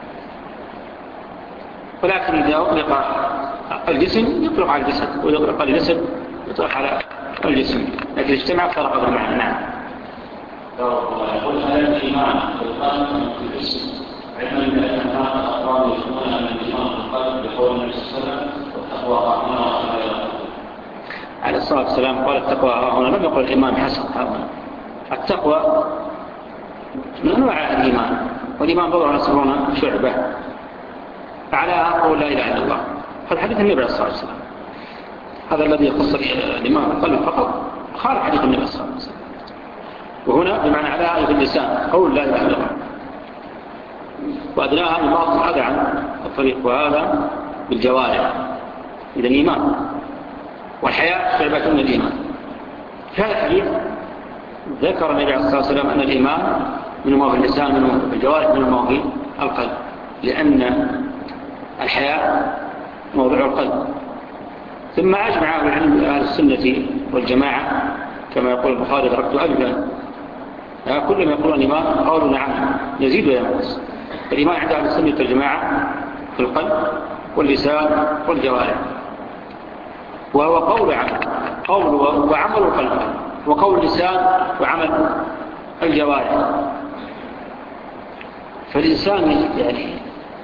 ولكن إذا أطلق الجسم يطلق على الجسد، وإذا أطلق الجسد يطلق على الجسم، لكن اجتمع فرق بالمعنى. نعم. يقول هذا الإيمان بالقلب في الجسم علما بأن هناك أقوام يسمون أن الإيمان بالقلب بقول النبي صلى الله عليه وسلم والتقوى هنا عليه الصلاة والسلام قال التقوى هنا، لم يقل الإيمان حسب هنا. التقوى من أنواع الإيمان، والإيمان بضع وسبعون شعبة، فعلى قول لا إله إلا الله. هذا حديث النبي عليه الصلاة والسلام، هذا الذي يخص الإيمان بالقلب فقط خالف حديث النبي صلى الله عليه وسلم. وهنا بمعنى على باللسان قول لا إله إلا الله، وأدناها إماطة الأذى عن الطريق، وهذا بالجوارح. إذا الإيمان والحياة شعبة من الإيمان. في هذا الحديث ذكر النبي عليه الصلاة والسلام أن الإيمان من ما في اللسان من الجوارح من ما في القلب، لأن الحياة موضوع القلب. ثم أجمع أهل السنة والجماعة كما يقول البخاري تركت أجمع كل ما يقولون الإيمان قالوا نعم يزيد وينقص. الإيمان عند أهل السنة والجماعة في القلب واللسان والجوارح، وهو قول عمل قول وعمل القلب، وقول اللسان وعمل الجوارح. فالإنسان يعني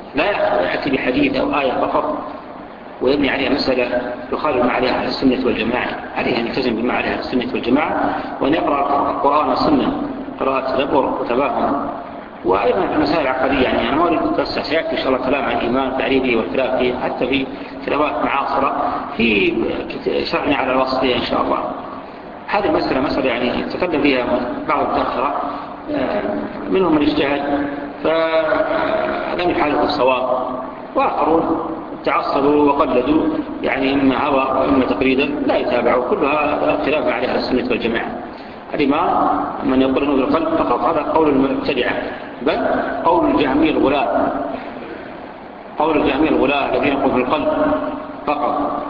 لا يأتي بحديث أو آية فقط ويبني عليها مسألة يخالف ما عليها أهل السنة والجماعة. عليه أن يلتزم بما عليها أهل السنة والجماعة، وأن يقرأ القرآن والسنة قراءة تدبر وتفاهم. وأيضا في المسائل العقدية، يعني أنا ما أريد أتوسع، سيأتي إن شاء الله كلام عن الإيمان تعريفه والخلاف فيه حتى في كتابات معاصرة في شرعنا على الوصفية إن شاء الله. هذه المسألة مسألة يعني تكلم فيها بعض المتأخرة، منهم من اجتهد فلم يحالفوا الصواب، وآخرون تعصبوا وقلدوا، يعني إما هوى وإما تقليدا لا يتابعوا. كل هذا خلاف عليه السنة والجماعة. الإمام من يقول أنه بالقلب فقط هذا قول المبتدعة، بل قول الجهمية الغلاة، قول الجهمية الغلاة الذين يقول في القلب فقط.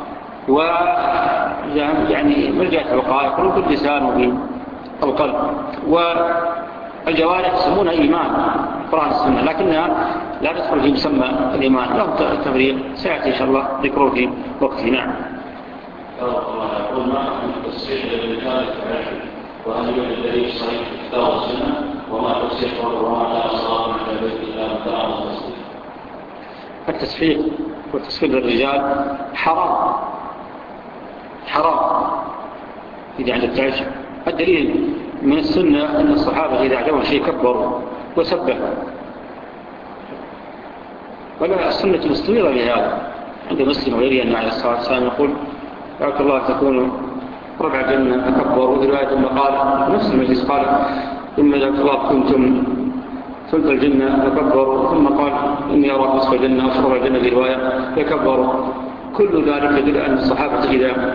ويعني مرجعة الوقائع يقولون في اللسان وفي القلب، والجوارح يسمونها إيمان قرآن السنة، لكنها لا تدخل في مسمى الإيمان، لهم تفريق سيأتي إن شاء الله ذكره في وقتنا. نعم. يقول ما حكم التصحيح للرجال التعريف، وهل يوجد دليل صحيح في الكتاب والسنة، وما تصحيح وما لا صلاة من البيت إلا متاع التصحيح؟ التصحيح والتصحيح للرجال حرام حرام إذا عند التعريف. الدليل من السنة أن الصحابة إذا عجبهم شيء كبروا وسبحوا، ولا السنة مستمرة بهذا. عند مسلم وغيره أن عليه الصلاة والسلام يقول رعاك الله تكونوا ربع جنة فكبروا. في رواية ثم قال نفس المجلس قال ثم إذا الله كنتم ثلث الجنة فكبروا، ثم قال إني أرى نصف الجنة وشرب الجنة في رواية فكبروا. كل ذلك يدل أن الصحابة إذا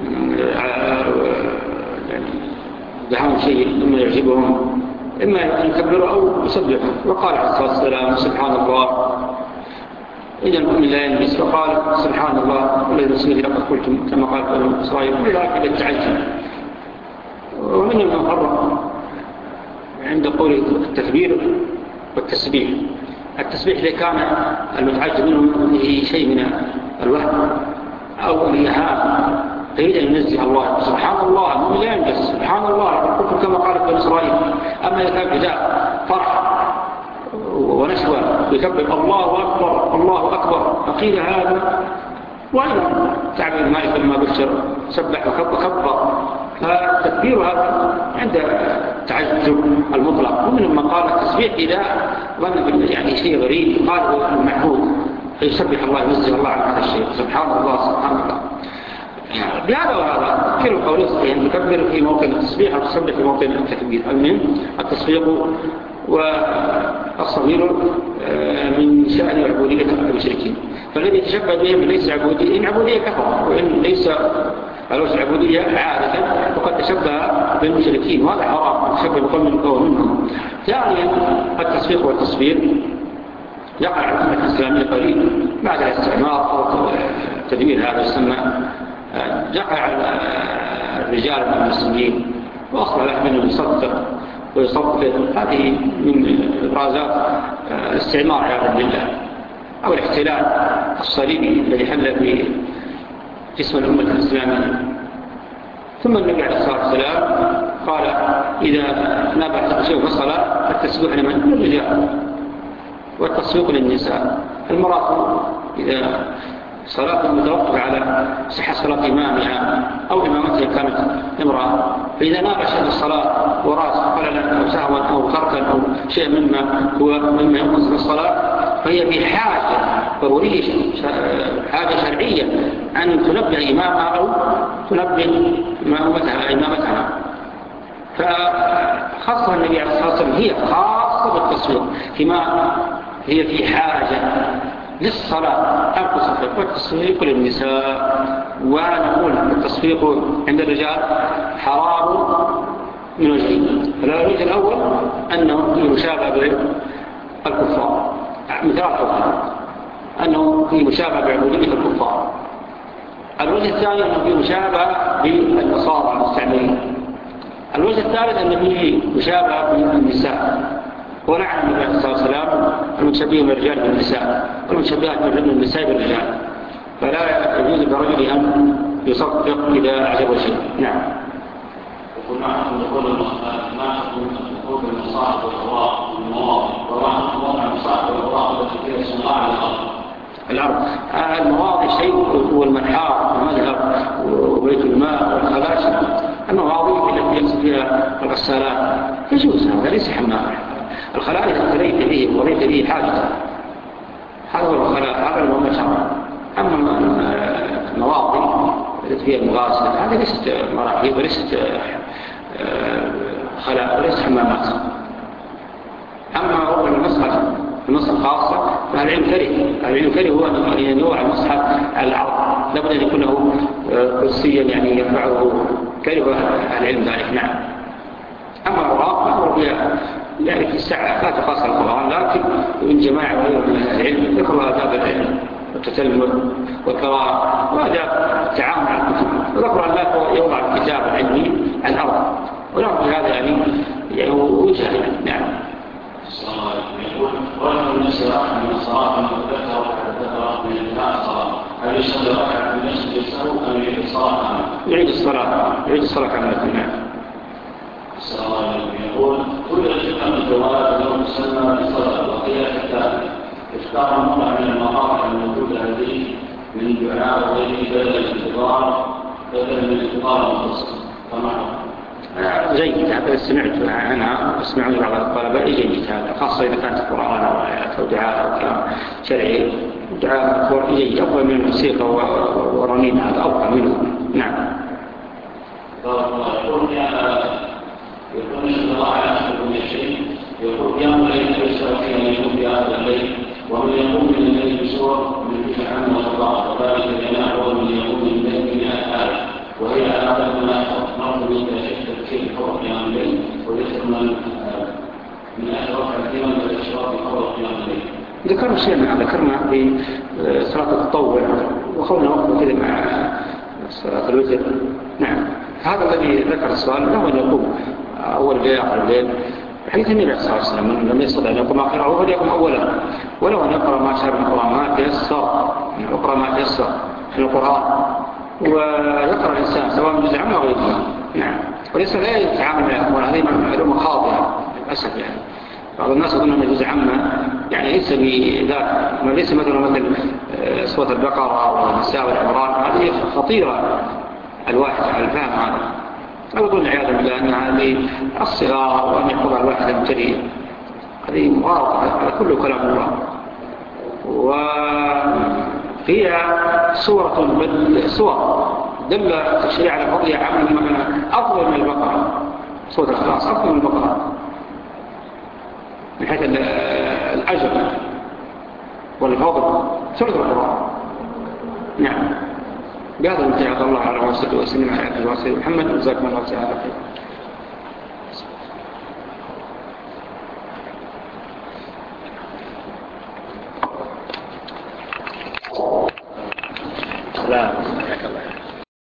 دعاهم شيء إما يعجبهم إما أن يكبروا أو يسبحوا. وقال عليه الصلاة والسلام سبحان الله إذا المؤمن لا ينجس، وقال سبحان الله والذي نفسه لقد قلتم كما قال بنو إسرائيل. كل ذلك إلى التعجب. ومن المحرم عند قوله التكبير والتسبيح. التسبيح إذا كان المتعجب منه شيء من الوهم أو الإيهام يريد أن ينزه الله سبحان الله المؤمن لا ينجس سبحان الله لقد قلتم كما قال بنو إسرائيل. أما إذا كان بداء فرح ونشوى يكبر الله أكبر الله أكبر فقيل هذا، وأيضا تعبير مالك لما بشر سبح وكبر. فالتكبير هذا عند تعجب المطلق. ومن ما قال التسبيح إذا ظن يعني شيء غريب قال هو المعهود فيسبح الله ينزه الله عن هذا الشيء سبحان الله سبحان الله. بهذا وهذا كل قوله صحيح تكبر في موطن التسبيح وتسبح في موطن التكبير. المهم التصفيق والصغير من شأن عبودية المشركين، فالذي يتشبه بهم ليس عبودية، إن عبودية كفر، وإن ليس الوجه عبودية عادة وقد تشبه بالمشركين، وهذا حرام تشبه بقوم من قوم منهم. ثانيا التصفيق والتصفير يقع على الأمة الإسلامية قليل بعد الاستعمار أو تدمير هذا يسمى، يقع على الرجال من المسلمين وأصبح منهم يصدق ويصدق. هذه من إبرازات الاستعمار عياذا بالله أو الاحتلال الصليبي الذي حل في جسم الأمة الإسلامية. ثم النبي عليه الصلاة والسلام قال إذا نبع شيء في الصلاة فالتسبيح لمن؟ للرجال والتصفيق للنساء. المرأة إذا صلاة متوقف على صحة صلاة إمامها أو إمامتها كانت امرأة، فإذا ناقشت الصلاة وراس خللا أو سهوا أو تركا أو شيء مما هو مما ينقص في الصلاة فهي بحاجة ضرورية حاجة شرعية أن تنبه إمامها أو تنبه إمامتها إمامتها. فخاصة النبي عليه الصلاة والسلام هي خاصة بالتصوير فيما هي في حاجة للصلاة أو تصفيق. والتصفيق للنساء، ونقول التصفيق عند الرجال حرام من وجهين. الوجه الأول أنه يشابه بالكفار، مثال الكفار أنه يشابه بعبودية الكفار. الوجه الثاني أنه يشابه بالنصارى المستعمرين. الوجه الثالث أنه يشابه بالنساء، ولعن النبي عليه الصلاة والسلام المتشبهين بالرجال بالنساء والمتشبهات بالنساء بالرجال، فلا يجوز للرجل أن يصدق إذا أعجبه شيء. نعم. يقول معكم يقول معكم يقول المصاحب والأوراق والمواضع، ومعكم موضع المصاحب والأوراق فيها اسم الله على الأرض. الأرض المواضي شيء هو المنحار والمذهب وبيت الماء والخلاشة. المواضي التي يقصد فيها الغسالات يجوز، هذا ليس حمام. الخلاء إذا خليت به وضيت به حاجة هذا هو الخلاء، هذا هو المشعر. أما المواضي التي فيها المغاسل هذه ليست مراحيض وليست خلاء وليست حمامات. أما هو المصحف المصحف الخاصة فالعلم كره العلم كره هو أن ينوع المصحف على العرض، لابد أن يكون له قدسيا يعني ينفعه، كره العلم ذلك. نعم. أما الأوراق فهو بها يعني في الساعة لا تقاس القرآن، لكن من جماعة غير من العلم ذكروا آداب العلم والتتلمذ والقراءة وآداب التعامل مع الكتب، وذكروا أن لا يوضع الكتاب العلمي على الأرض، ولهم في هذا يعني يعني وجه. نعم. السلام عليكم. يقول رجل من السراح من الصلاة من ذكر وحدث من انتهاء الصلاة، هل يصلي ركعة في المسجد يسهو أم يعيد الصلاة كاملة؟ يعيد الصلاة يعيد الصلاة كاملة. نعم. السلام عليكم. يقول كل الفقه من الجوالات اليوم تسمى بالصلاة وقيل كتاب اختار موضع من المواقع الموجودة هذه من دعاء وغيره بدل الانتظار بدل من الانتظار المتصل فمعنى جيد. هذا سمعت أنا أسمعني بعض الطلبة جيد، هذا خاصة إذا كانت القرآن أو آيات أو دعاء أو كلام شرعي. دعاء جيد أفضل من الموسيقى ورنين، هذا أفضل منه. نعم. يقول يقول إن الله على كل شيء، يقول يوم الليل يسرى فيها من يوم في هذا الليل، ومن يقوم من الليل بسور من ذكر عنه الله، وذلك لأنه من يقوم من الليل مئة آية، وهي على ما نرجو من تفكير حول قيام الليل، وذكر من من أشرف كثيرا من الأشراف حول قيام الليل. ذكرنا شيء ما ذكرنا في صلاة التطوع وخلنا وقت كذا مع صلاة الوتر. نعم. هذا الذي ذكر السؤال له أن يقوم أول الليل آخر الليل، حديث النبي صلى الله عليه وسلم لم يستطع أن يقوم آخره فليقوم أولا، ولو أن يقرأ ما شاء من القرآن ما تيسر، يقرأ ما تيسر من القرآن ويقرأ الإنسان سواء جزء عما أو غيره. نعم. وليس لا يتعامل مع الأمور هذه معلومة خاطئة للأسف. يعني بعض الناس يظن أن جزء عما يعني ليس بذاك، ما ليس مثلا مثل سورة البقرة والنساء والعمران، هذه خطيرة الواحد على الفهم هذا. أو يقول عياذا بالله أن هذه الصغار وأن يحفظها الواحد المبتدئ، هذه مغالطة، هذا كله كلام الله. وهي صورة بل صور دل الشريعة على فضلها عام أفضل من البقرة. صورة الإخلاص أفضل من البقرة من حيث الأجر والفضل ثلث القرآن. نعم. بهذا المتعة الله على وسلم على محمد. جزاكم الله تعالى خير.